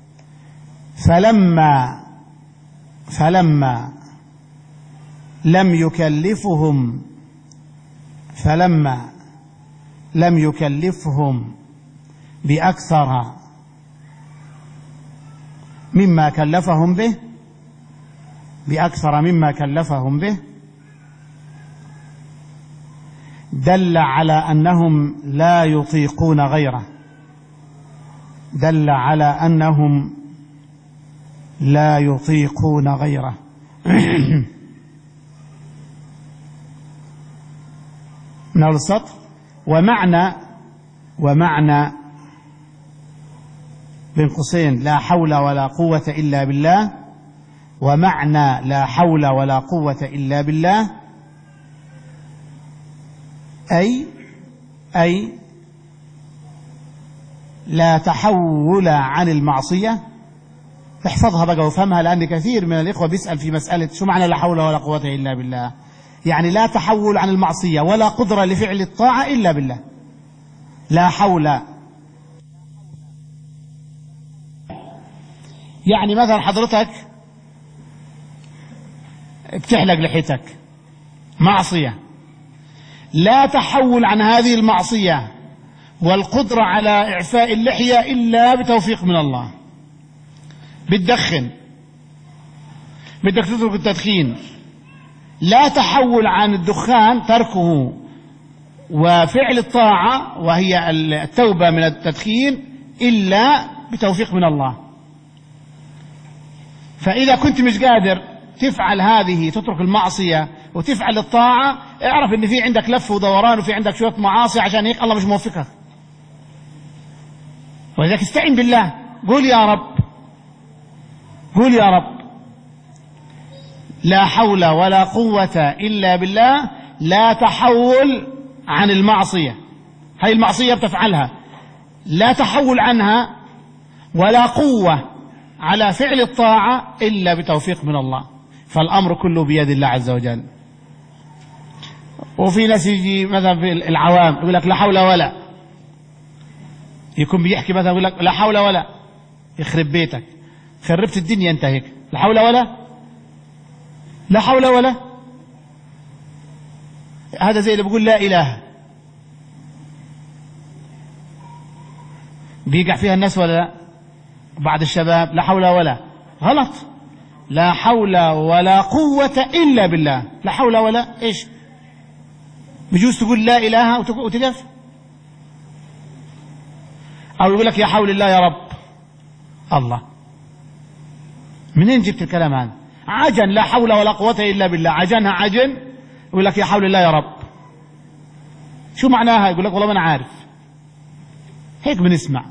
فلما فلما لم يكلفهم فلما لم يكلفهم بأكثر مما كلفهم به بأكثر مما كلفهم به دل على أنهم لا يطيقون غيره دل على أنهم لا يطيقون غيره. من أول السطر ومعنى ومعنى بين قوسين لا حول ولا قوة إلا بالله ومعنى لا حول ولا قوة إلا بالله أي أي لا تحول عن المعصية. احفظها بقى وفهمها لأن كثير من الإخوة بيسأل في مسألة شو معنى لا حول ولا قوة إلا بالله. يعني لا تحول عن المعصية ولا قدرة لفعل الطاعة إلا بالله. لا حول يعني مثلا حضرتك بتحلق لحيتك معصية لا تحول عن هذه المعصية والقدرة على إعفاء اللحية إلا بتوفيق من الله. بتدخن بدك تترك التدخين لا تحول عن الدخان تركه وفعل الطاعة وهي التوبة من التدخين إلا بتوفيق من الله. فإذا كنت مش قادر تفعل هذه تترك المعصية وتفعل الطاعة اعرف ان في عندك لف ودوران وفي عندك شوية معاصي عشان هيك الله مش موفقك. ولذلك استعن بالله قول يا رب قول يا رب لا حول ولا قوة إلا بالله. لا تحول عن المعصية هاي المعصية بتفعلها لا تحول عنها ولا قوة على فعل الطاعة إلا بتوفيق من الله. فالأمر كله بيد الله عز وجل. وفي ناس يجي مثلا في العوام يقول لك لا حول ولا، يكون بيحكي مثلا يقول لك لا حول ولا، يخرب بيتك، خربت الدنيا انت هيك، لا حول ولا، لا حول ولا. هذا زي اللي بيقول لا إله، بيقع فيها الناس ولا لا؟ بعض الشباب لا حول ولا، غلط. لا حول ولا قوة إلا بالله. لا حول ولا إيش؟ بجوز تقول لا إله وتقف، أو يقول لك يا حول الله يا رب. الله، منين جبت الكلام هذا؟ عجن، لا حول ولا قوة إلا بالله، عجنها عجن، يقول لك يا حول الله يا رب. شو معناها؟ يقول لك والله ما أنا عارف. هيك بنسمع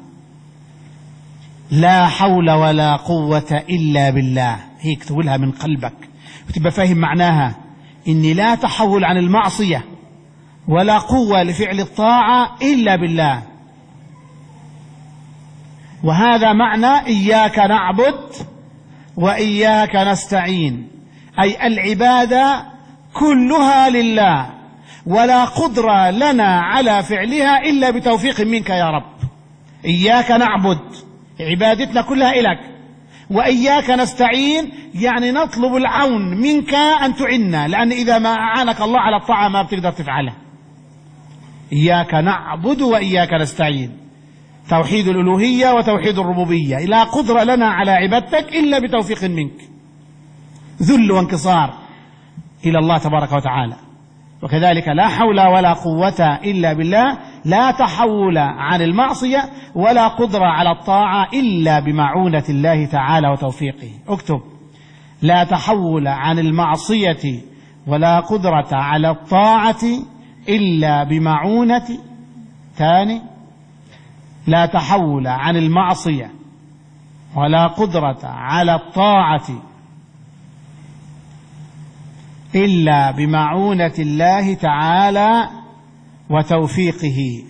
لا حول ولا قوة إلا بالله، هيك تقولها من قلبك وتبقى فاهم معناها، إني لا تحول عن المعصية ولا قوة لفعل الطاعة إلا بالله. وهذا معنى إياك نعبد وإياك نستعين، أي العبادة كلها لله، ولا قدرة لنا على فعلها إلا بتوفيق منك يا رب. إياك نعبد، عبادتنا كلها إلك، وإياك نستعين يعني نطلب العون منك أن تعنا، لأن إذا ما أعانك الله على الطاعة ما بتقدر تفعلها. إياك نعبد وإياك نستعين، توحيد الألوهية وتوحيد الربوبية، لا قدرة لنا على عبادتك إلا بتوفيق منك، ذل وانكسار إلى الله تبارك وتعالى. وكذلك لا حول ولا قوة إلا بالله، لا تحول عن المعصية ولا قدرة على الطاعة إلا بمعونة الله تعالى وتوفيقه. اكتب: لا تحول عن المعصية ولا قدرة على الطاعة إلا بمعونة. ثاني: لا تحول عن المعصية ولا قدرة على الطاعة إلا بمعونة الله تعالى وتوفيقه،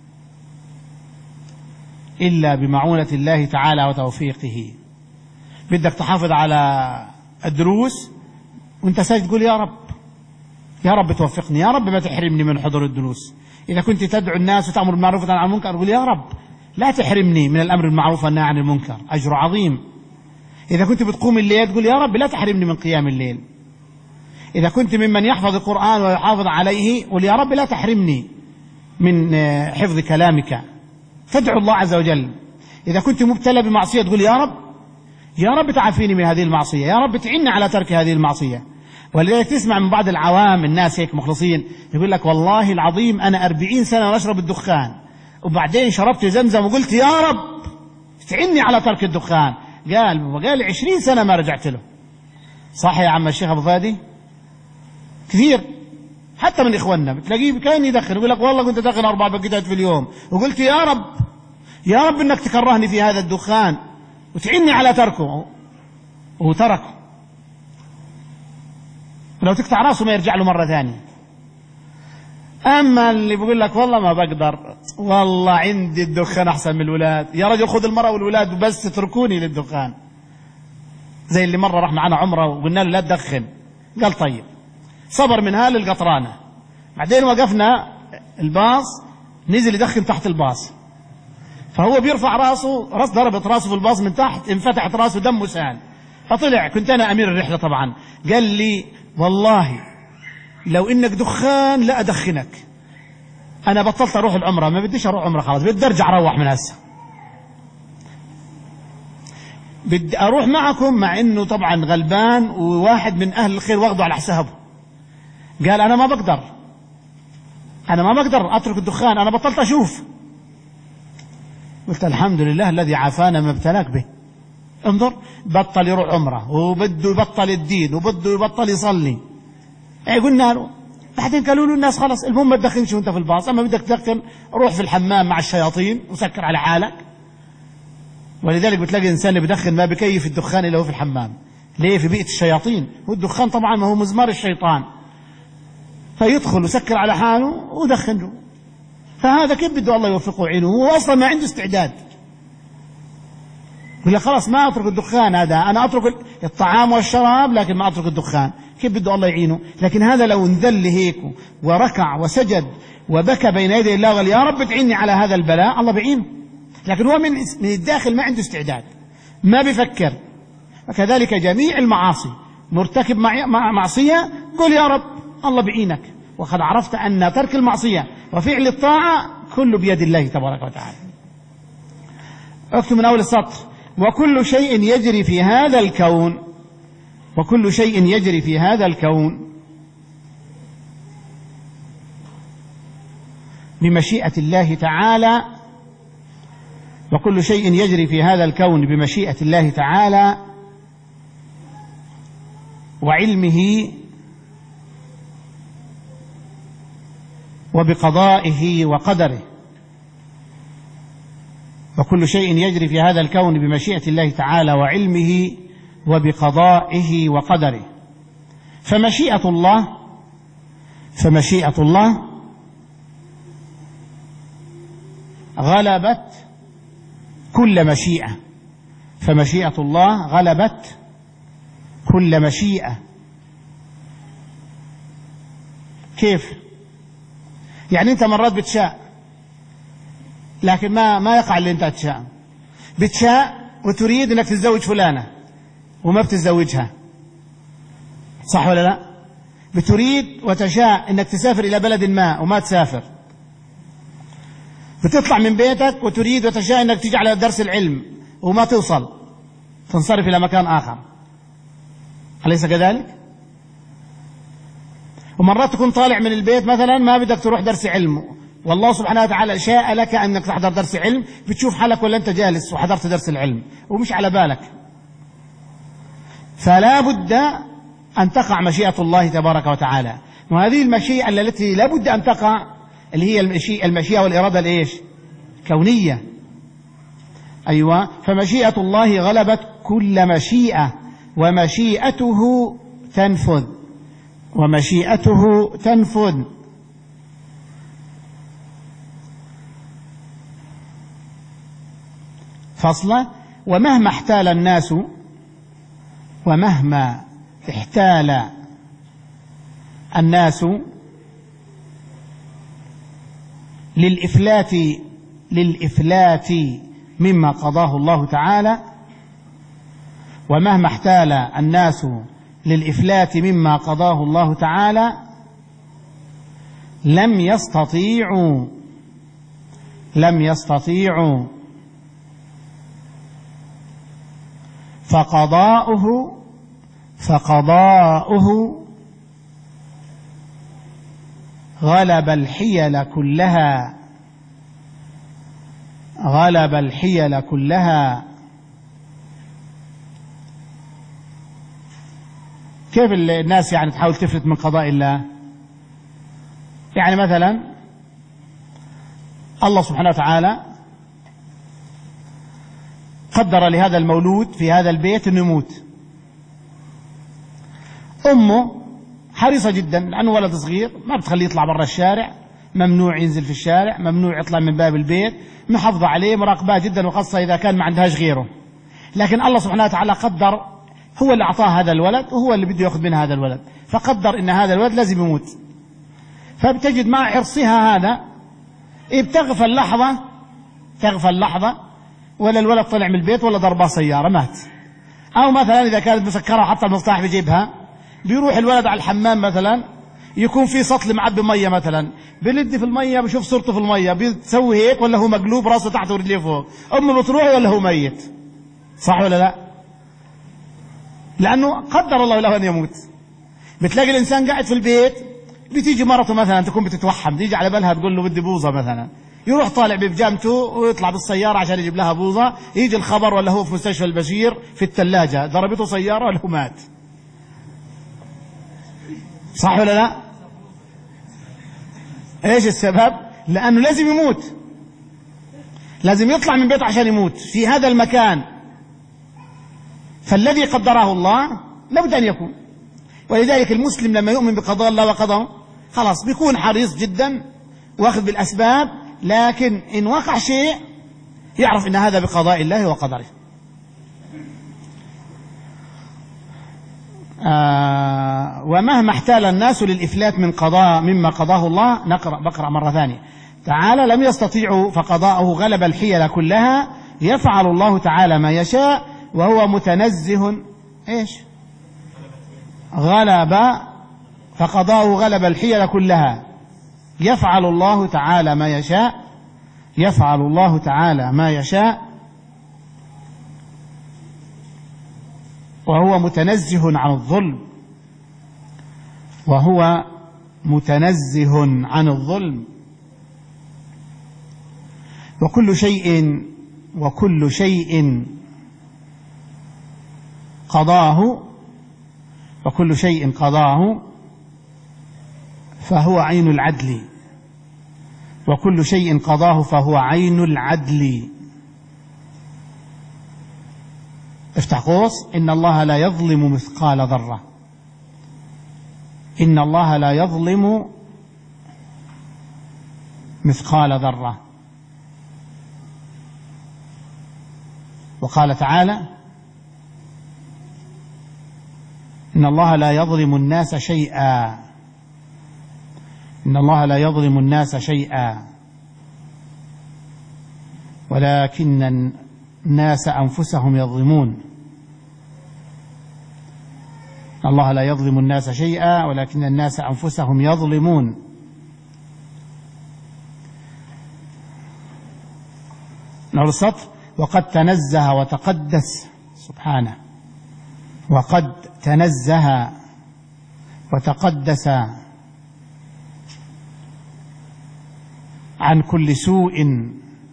إلا بمعونة الله تعالى وتوفيقه. بدك تحافظ على الدروس وانت ساجد تقول يا رب، يا رب توفقني، يا رب ما تحرمني من حضور الدروس. إذا كنت تدعو الناس وتأمر بالمعروف وتنهى عن المنكر قول يا رب لا تحرمني من الأمر بالمعروف والنهي عن المنكر، أجر عظيم. إذا كنت بتقوم الليل تقول يا رب لا تحرمني من قيام الليل. إذا كنت ممن يحفظ القرآن ويحافظ عليه قل يا رب لا تحرمني من حفظ كلامك، تدعو الله عز وجل. إذا كنت مبتلى بمعصية تقول يا رب، يا رب تعافيني من هذه المعصية، يا رب تعيني على ترك هذه المعصية. ولذلك تسمع من بعض العوام الناس هيك مخلصين يقول لك والله العظيم أنا أربعين سنة ونشرب الدخان، وبعدين شربت زمزم وقلت يا رب تعيني على ترك الدخان. قال وقال عشرين سنة ما رجعت له. صح يا عم الشيخ أبو فادي؟ كثير حتى من إخواننا بتلاقيه كان يدخن يقول لك والله كنت أدخن أربع باكيتات في اليوم وقلت يا رب، يا رب إنك تكرهني في هذا الدخان وتعني على تركه، وتركه. لو تقطع راسه ما يرجع له مرة ثانية. أما اللي بيقول لك والله ما بقدر، والله عندي الدخان أحسن من الولاد، يا رجل خذ المرأة والولاد بس تتركوني للدخان. زي اللي مرة راح معنا عمرة وقلنا له لا تدخن، قال طيب، صبر منها للقطرانة. بعدين وقفنا الباص نزل يدخن تحت الباص، فهو بيرفع راسه، راس ضربت راسه في الباص من تحت، انفتحت راسه دمه سال، فطلع. كنت أنا أمير الرحلة طبعا. قال لي والله لو إنك دخان لا أدخنك، أنا بطلت أروح العمرة، ما بديش أروح عمرة خلاص، بدي أرجع أروح من هسه، بدي أروح معكم، مع إنه طبعا غلبان وواحد من أهل الخير واخده على حسابه. قال أنا ما بقدر، أنا ما بقدر أترك الدخان، أنا بطلت أشوف. قلت الحمد لله الذي عافانا ما ابتلاك به. انظر، بطل يروح عمره وبده يبطل الدين وبده يبطل يصلي. ايه قلنا له. بعدين قالوا له الناس خلاص المهم ما تدخنش وانت في الباص، اما بدك تدخن روح في الحمام مع الشياطين وسكر على حالك. ولذلك بتلاقي الانسان اللي بدخن ما بكيف الدخان الا هو في الحمام. ليه؟ في بيئة الشياطين، والدخان طبعا ما هو مزمار الشيطان، فيدخل وسكر على حاله ودخن له. فهذا كيف بده الله يوفقه ويعينه؟ هو اصلا ما عنده استعداد. يقول لك خلاص ما أترك الدخان، هذا أنا أترك الطعام والشراب لكن ما أترك الدخان. كيف بده الله يعينه؟ لكن هذا لو انذل هيك وركع وسجد وبكى بين يدي الله وقال يا رب تعيني على هذا البلاء، الله بعينه. لكن هو من من الداخل ما عنده استعداد، ما بيفكر. وكذلك جميع المعاصي، مرتكب معصية قل يا رب الله بعينك، وقد عرفت أن ترك المعصية وفعل الطاعة كله بيد الله تبارك وتعالى. اكتب من أول السطر: وكل شيء يجري في هذا الكون، وكل شيء يجري في هذا الكون بمشيئة الله تعالى، وكل شيء يجري في هذا الكون بمشيئة الله تعالى وعلمه وبقضائه وقدره. وكل شيء يجري في هذا الكون بمشيئة الله تعالى وعلمه وبقضائه وقدره. فمشيئة الله فمشيئة الله غلبت كل مشيئة فمشيئة الله غلبت كل مشيئة. كيف؟ يعني أنت مرات بتشاء لكن ما ما يقع اللي أنت تشاء. بتشاء وتريد أنك تتزوج فلانة وما بتتزوجها، صح ولا لا؟ بتريد وتشاء أنك تسافر إلى بلد ما وما تسافر. بتطلع من بيتك وتريد وتشاء أنك تيجي على درس العلم وما توصل، تنصرف إلى مكان آخر، أليس كذلك؟ ومرات تكون طالع من البيت مثلا ما بدك تروح درس علم، والله سبحانه وتعالى شاء لك أنك تحضر درس علم، بتشوف حالك ولا أنت جالس وحضرت درس العلم ومش على بالك. فلا بد أن تقع مشيئة الله تبارك وتعالى، وهذه المشيئة التي لا بد أن تقع اللي هي المشيئة والإرادة الإيش؟ كونية. أيوة. فمشيئة الله غلبت كل مشيئة ومشيئته تنفذ ومشيئته تنفذ. فصلة: ومهما احتال الناس ومهما احتال الناس للإفلات للإفلات مما قضاه الله تعالى ومهما احتال الناس للإفلات مما قضاه الله تعالى لم يستطيعوا لم يستطيعوا فقضاؤه فقضاؤه غلب الحيل كلها غلب الحيل كلها. كيف الناس يعني تحاول تفلت من قضاء الله؟ يعني مثلا الله سبحانه وتعالى قدر لهذا المولود في هذا البيت أنه يموت. أمه حريصة جدا لأنه ولد صغير، ما بتخليه يطلع برا الشارع، ممنوع ينزل في الشارع، ممنوع يطلع من باب البيت، محافظة عليه، مراقباه جدا، وخاصة إذا كان ما عندهاش غيره. لكن الله سبحانه وتعالى قدر، هو اللي أعطاه هذا الولد وهو اللي بده يأخذ منها هذا الولد، فقدر إن هذا الولد لازم يموت. فبتجد مع حرصها هذا بتغفى اللحظة تغفى اللحظة ولا الولد طلع من البيت ولا ضربه سيارة مات. أو مثلا إذا كانت مسكرة وحتى المفتاح بيجيبها، بيروح الولد على الحمام مثلا، يكون في سطل معبي مية مثلا، بلد في المية بشوف صورته في المية، بيسوي هيك ولا هو مقلوب راسه تحت ورجليه فوق، أمه بتروح ولا هو ميت، صح ولا لا؟ لأنه قدر الله له أن يموت. بتلاقي الإنسان قاعد في البيت، بتيجي مرته مثلا تكون بتتوحم، تيجي على بالها تقول له بدي بوظة مثلا، يروح طالع ببجامته ويطلع بالسيارة عشان يجيب لها بوظة، يجي الخبر ولا هو في مستشفى البشير في الثلاجة ضربته سيارة ولا هو مات، صح ولا لا؟ ايش السبب؟ لأنه لازم يموت، لازم يطلع من بيته عشان يموت في هذا المكان. فالذي قدره الله لابد أن يكون. ولذلك المسلم لما يؤمن بقضاء الله وقضاه خلاص بيكون حريص جدا واخذ بالأسباب، لكن إن وقع شيء يعرف إن هذا بقضاء الله وقدره. آه ومهما احتال الناس للإفلات من قضاء مما قضاه الله، نقرأ بقرأ مرة ثانية. تعالى لم يستطيعوا فقضاءه غلب الحيل كلها، يفعل الله تعالى ما يشاء وهو متنزه. ايش؟ غلب فقضاءه غلب الحيل كلها، يفعل الله تعالى ما يشاء، يفعل الله تعالى ما يشاء وهو متنزه عن الظلم، وهو متنزه عن الظلم. وكل شيء وكل شيء قضاه وكل شيء قضاه فهو عين العدل، وكل شيء قضاه فهو عين العدل. افتح قوس: إن الله لا يظلم مثقال ذرة، إن الله لا يظلم مثقال ذرة. وقال تعالى: إن الله لا يظلم الناس شيئا، إن الله لا يظلم الناس شيئا ولكن الناس أنفسهم يظلمون. الله لا يظلم الناس شيئا ولكن الناس أنفسهم يظلمون. نقول السطر: وقد تنزه وتقدس سبحانه، وقد تنزه وتقدس عن كل سوء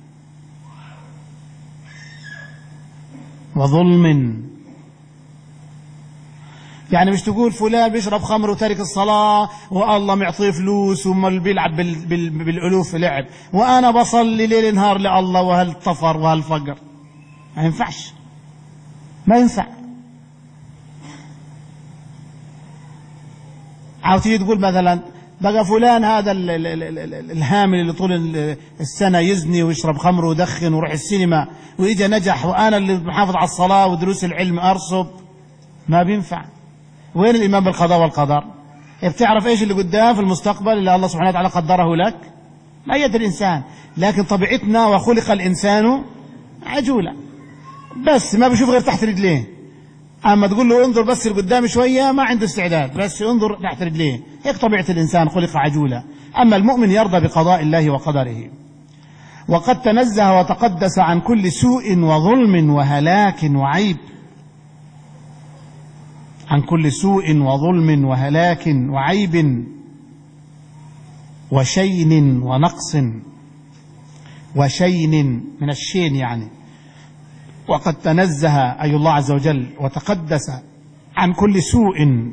وظلم. يعني مش تقول فلان بيشرب خمر وتارك الصلاة والله معطيه فلوس وما بيلعب بالألوف لعب، وأنا بصلي ليل نهار لله وهالطفر وهالفقر. ما ينفعش، ما ينفع. عاوز تيجي تقول مثلا بقى فلان هذا ال ال ال ال الهامل اللي طول السنة يزني ويشرب خمر ويدخن ويروح السينما ويجي نجح، وأنا اللي محافظ على الصلاة ودروس العلم أرصب. ما بينفع. وين الإيمان بالقضاء والقدر؟ بتعرف إيش اللي قدام في المستقبل اللي الله سبحانه وتعالى قدره لك؟ ما يد الإنسان، لكن طبيعتنا وخلق الإنسان عجولا، بس ما بيشوف غير تحت رجليه. أما تقول له انظر بس لقدام شوية ما عنده استعداد، بس انظر تحت رجليه. هيك طبيعة الإنسان، خلق عجولا. أما المؤمن يرضى بقضاء الله وقدره. وقد تنزه وتقدس عن كل سوء وظلم وهلاك وعيب، عن كل سوء وظلم وهلاك وعيب وشين ونقص. وشين من الشين يعني. وقد تنزه أي الله عز وجل وتقدس عن كل سوء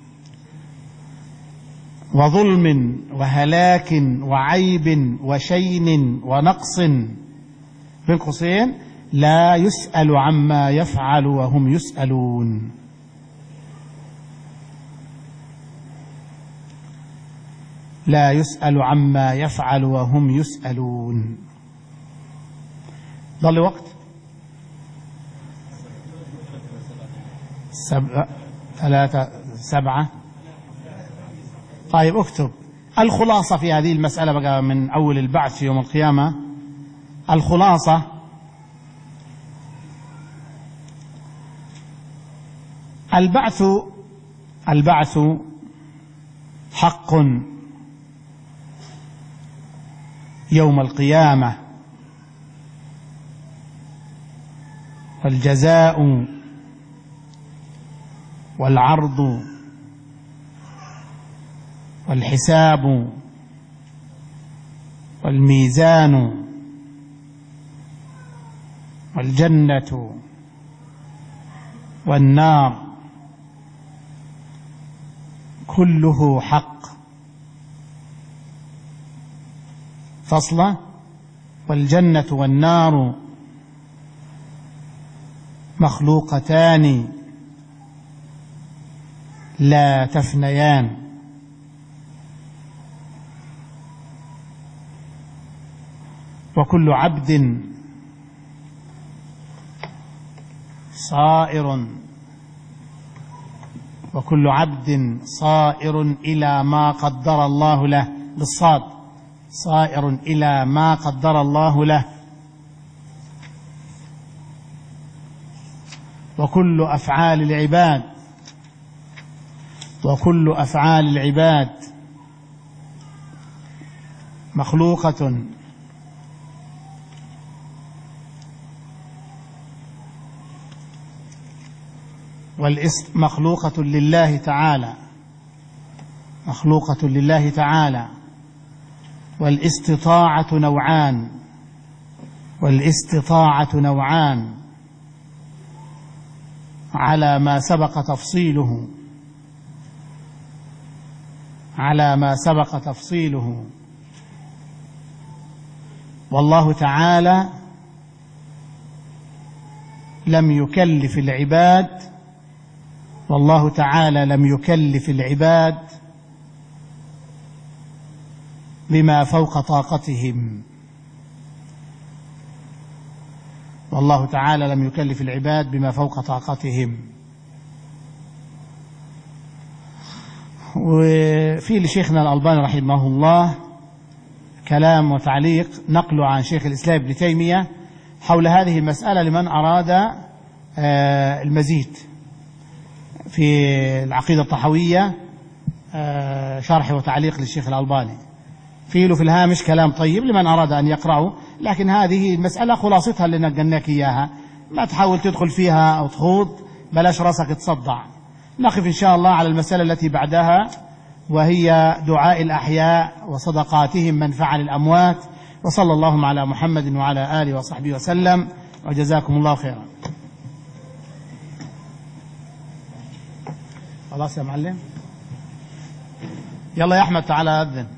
وظلم وهلاك وعيب وشين ونقص، بين قوسين: لا يسأل عما يفعل وهم يسألون. لا يسأل عما يفعل وهم يسألون. ضل وقت سبعة ثلاثة سبعة. طيب اكتب الخلاصة في هذه المسألة بقى من أول البعث في يوم القيامة. الخلاصة: البعث البعث حق يوم القيامة، والجزاء والعرض والحساب والميزان والجنة والنار كله حق. فصلة: والجنة والنار مخلوقتان لا تفنيان. وكل عبد صائر وكل عبد صائر إلى ما قدر الله له، بالصاد، صائر إلى ما قدر الله له. وكل أفعال العباد وكل أفعال العباد مخلوقة والإست مخلوقة لله تعالى مخلوقة لله تعالى والاستطاعة نوعان والاستطاعة نوعان على ما سبق تفصيله على ما سبق تفصيله والله تعالى لم يكلف العباد والله تعالى لم يكلف العباد بما فوق طاقتهم والله تعالى لم يكلف العباد بما فوق طاقتهم. وفي لشيخنا الألباني رحمه الله كلام وتعليق نقله عن شيخ الإسلام ابن تيمية حول هذه المسألة لمن أراد المزيد في العقيدة الطحوية، شرح وتعليق للشيخ الألباني، في له في الهامش كلام طيب لمن أراد أن يقرأه. لكن هذه المسألة خلاصتها اللي نقلناك إياها، ما تحاول تدخل فيها أو تخوض، بلاش رأسك تصدع. نقف إن شاء الله على المسألة التي بعدها، وهي دعاء الأحياء وصدقاتهم منفعة للأموات. وصلى اللهم على محمد وعلى آله وصحبه وسلم، وجزاكم الله خيرا. خلاص يا معلم، يلا يا أحمد تعالى أذن.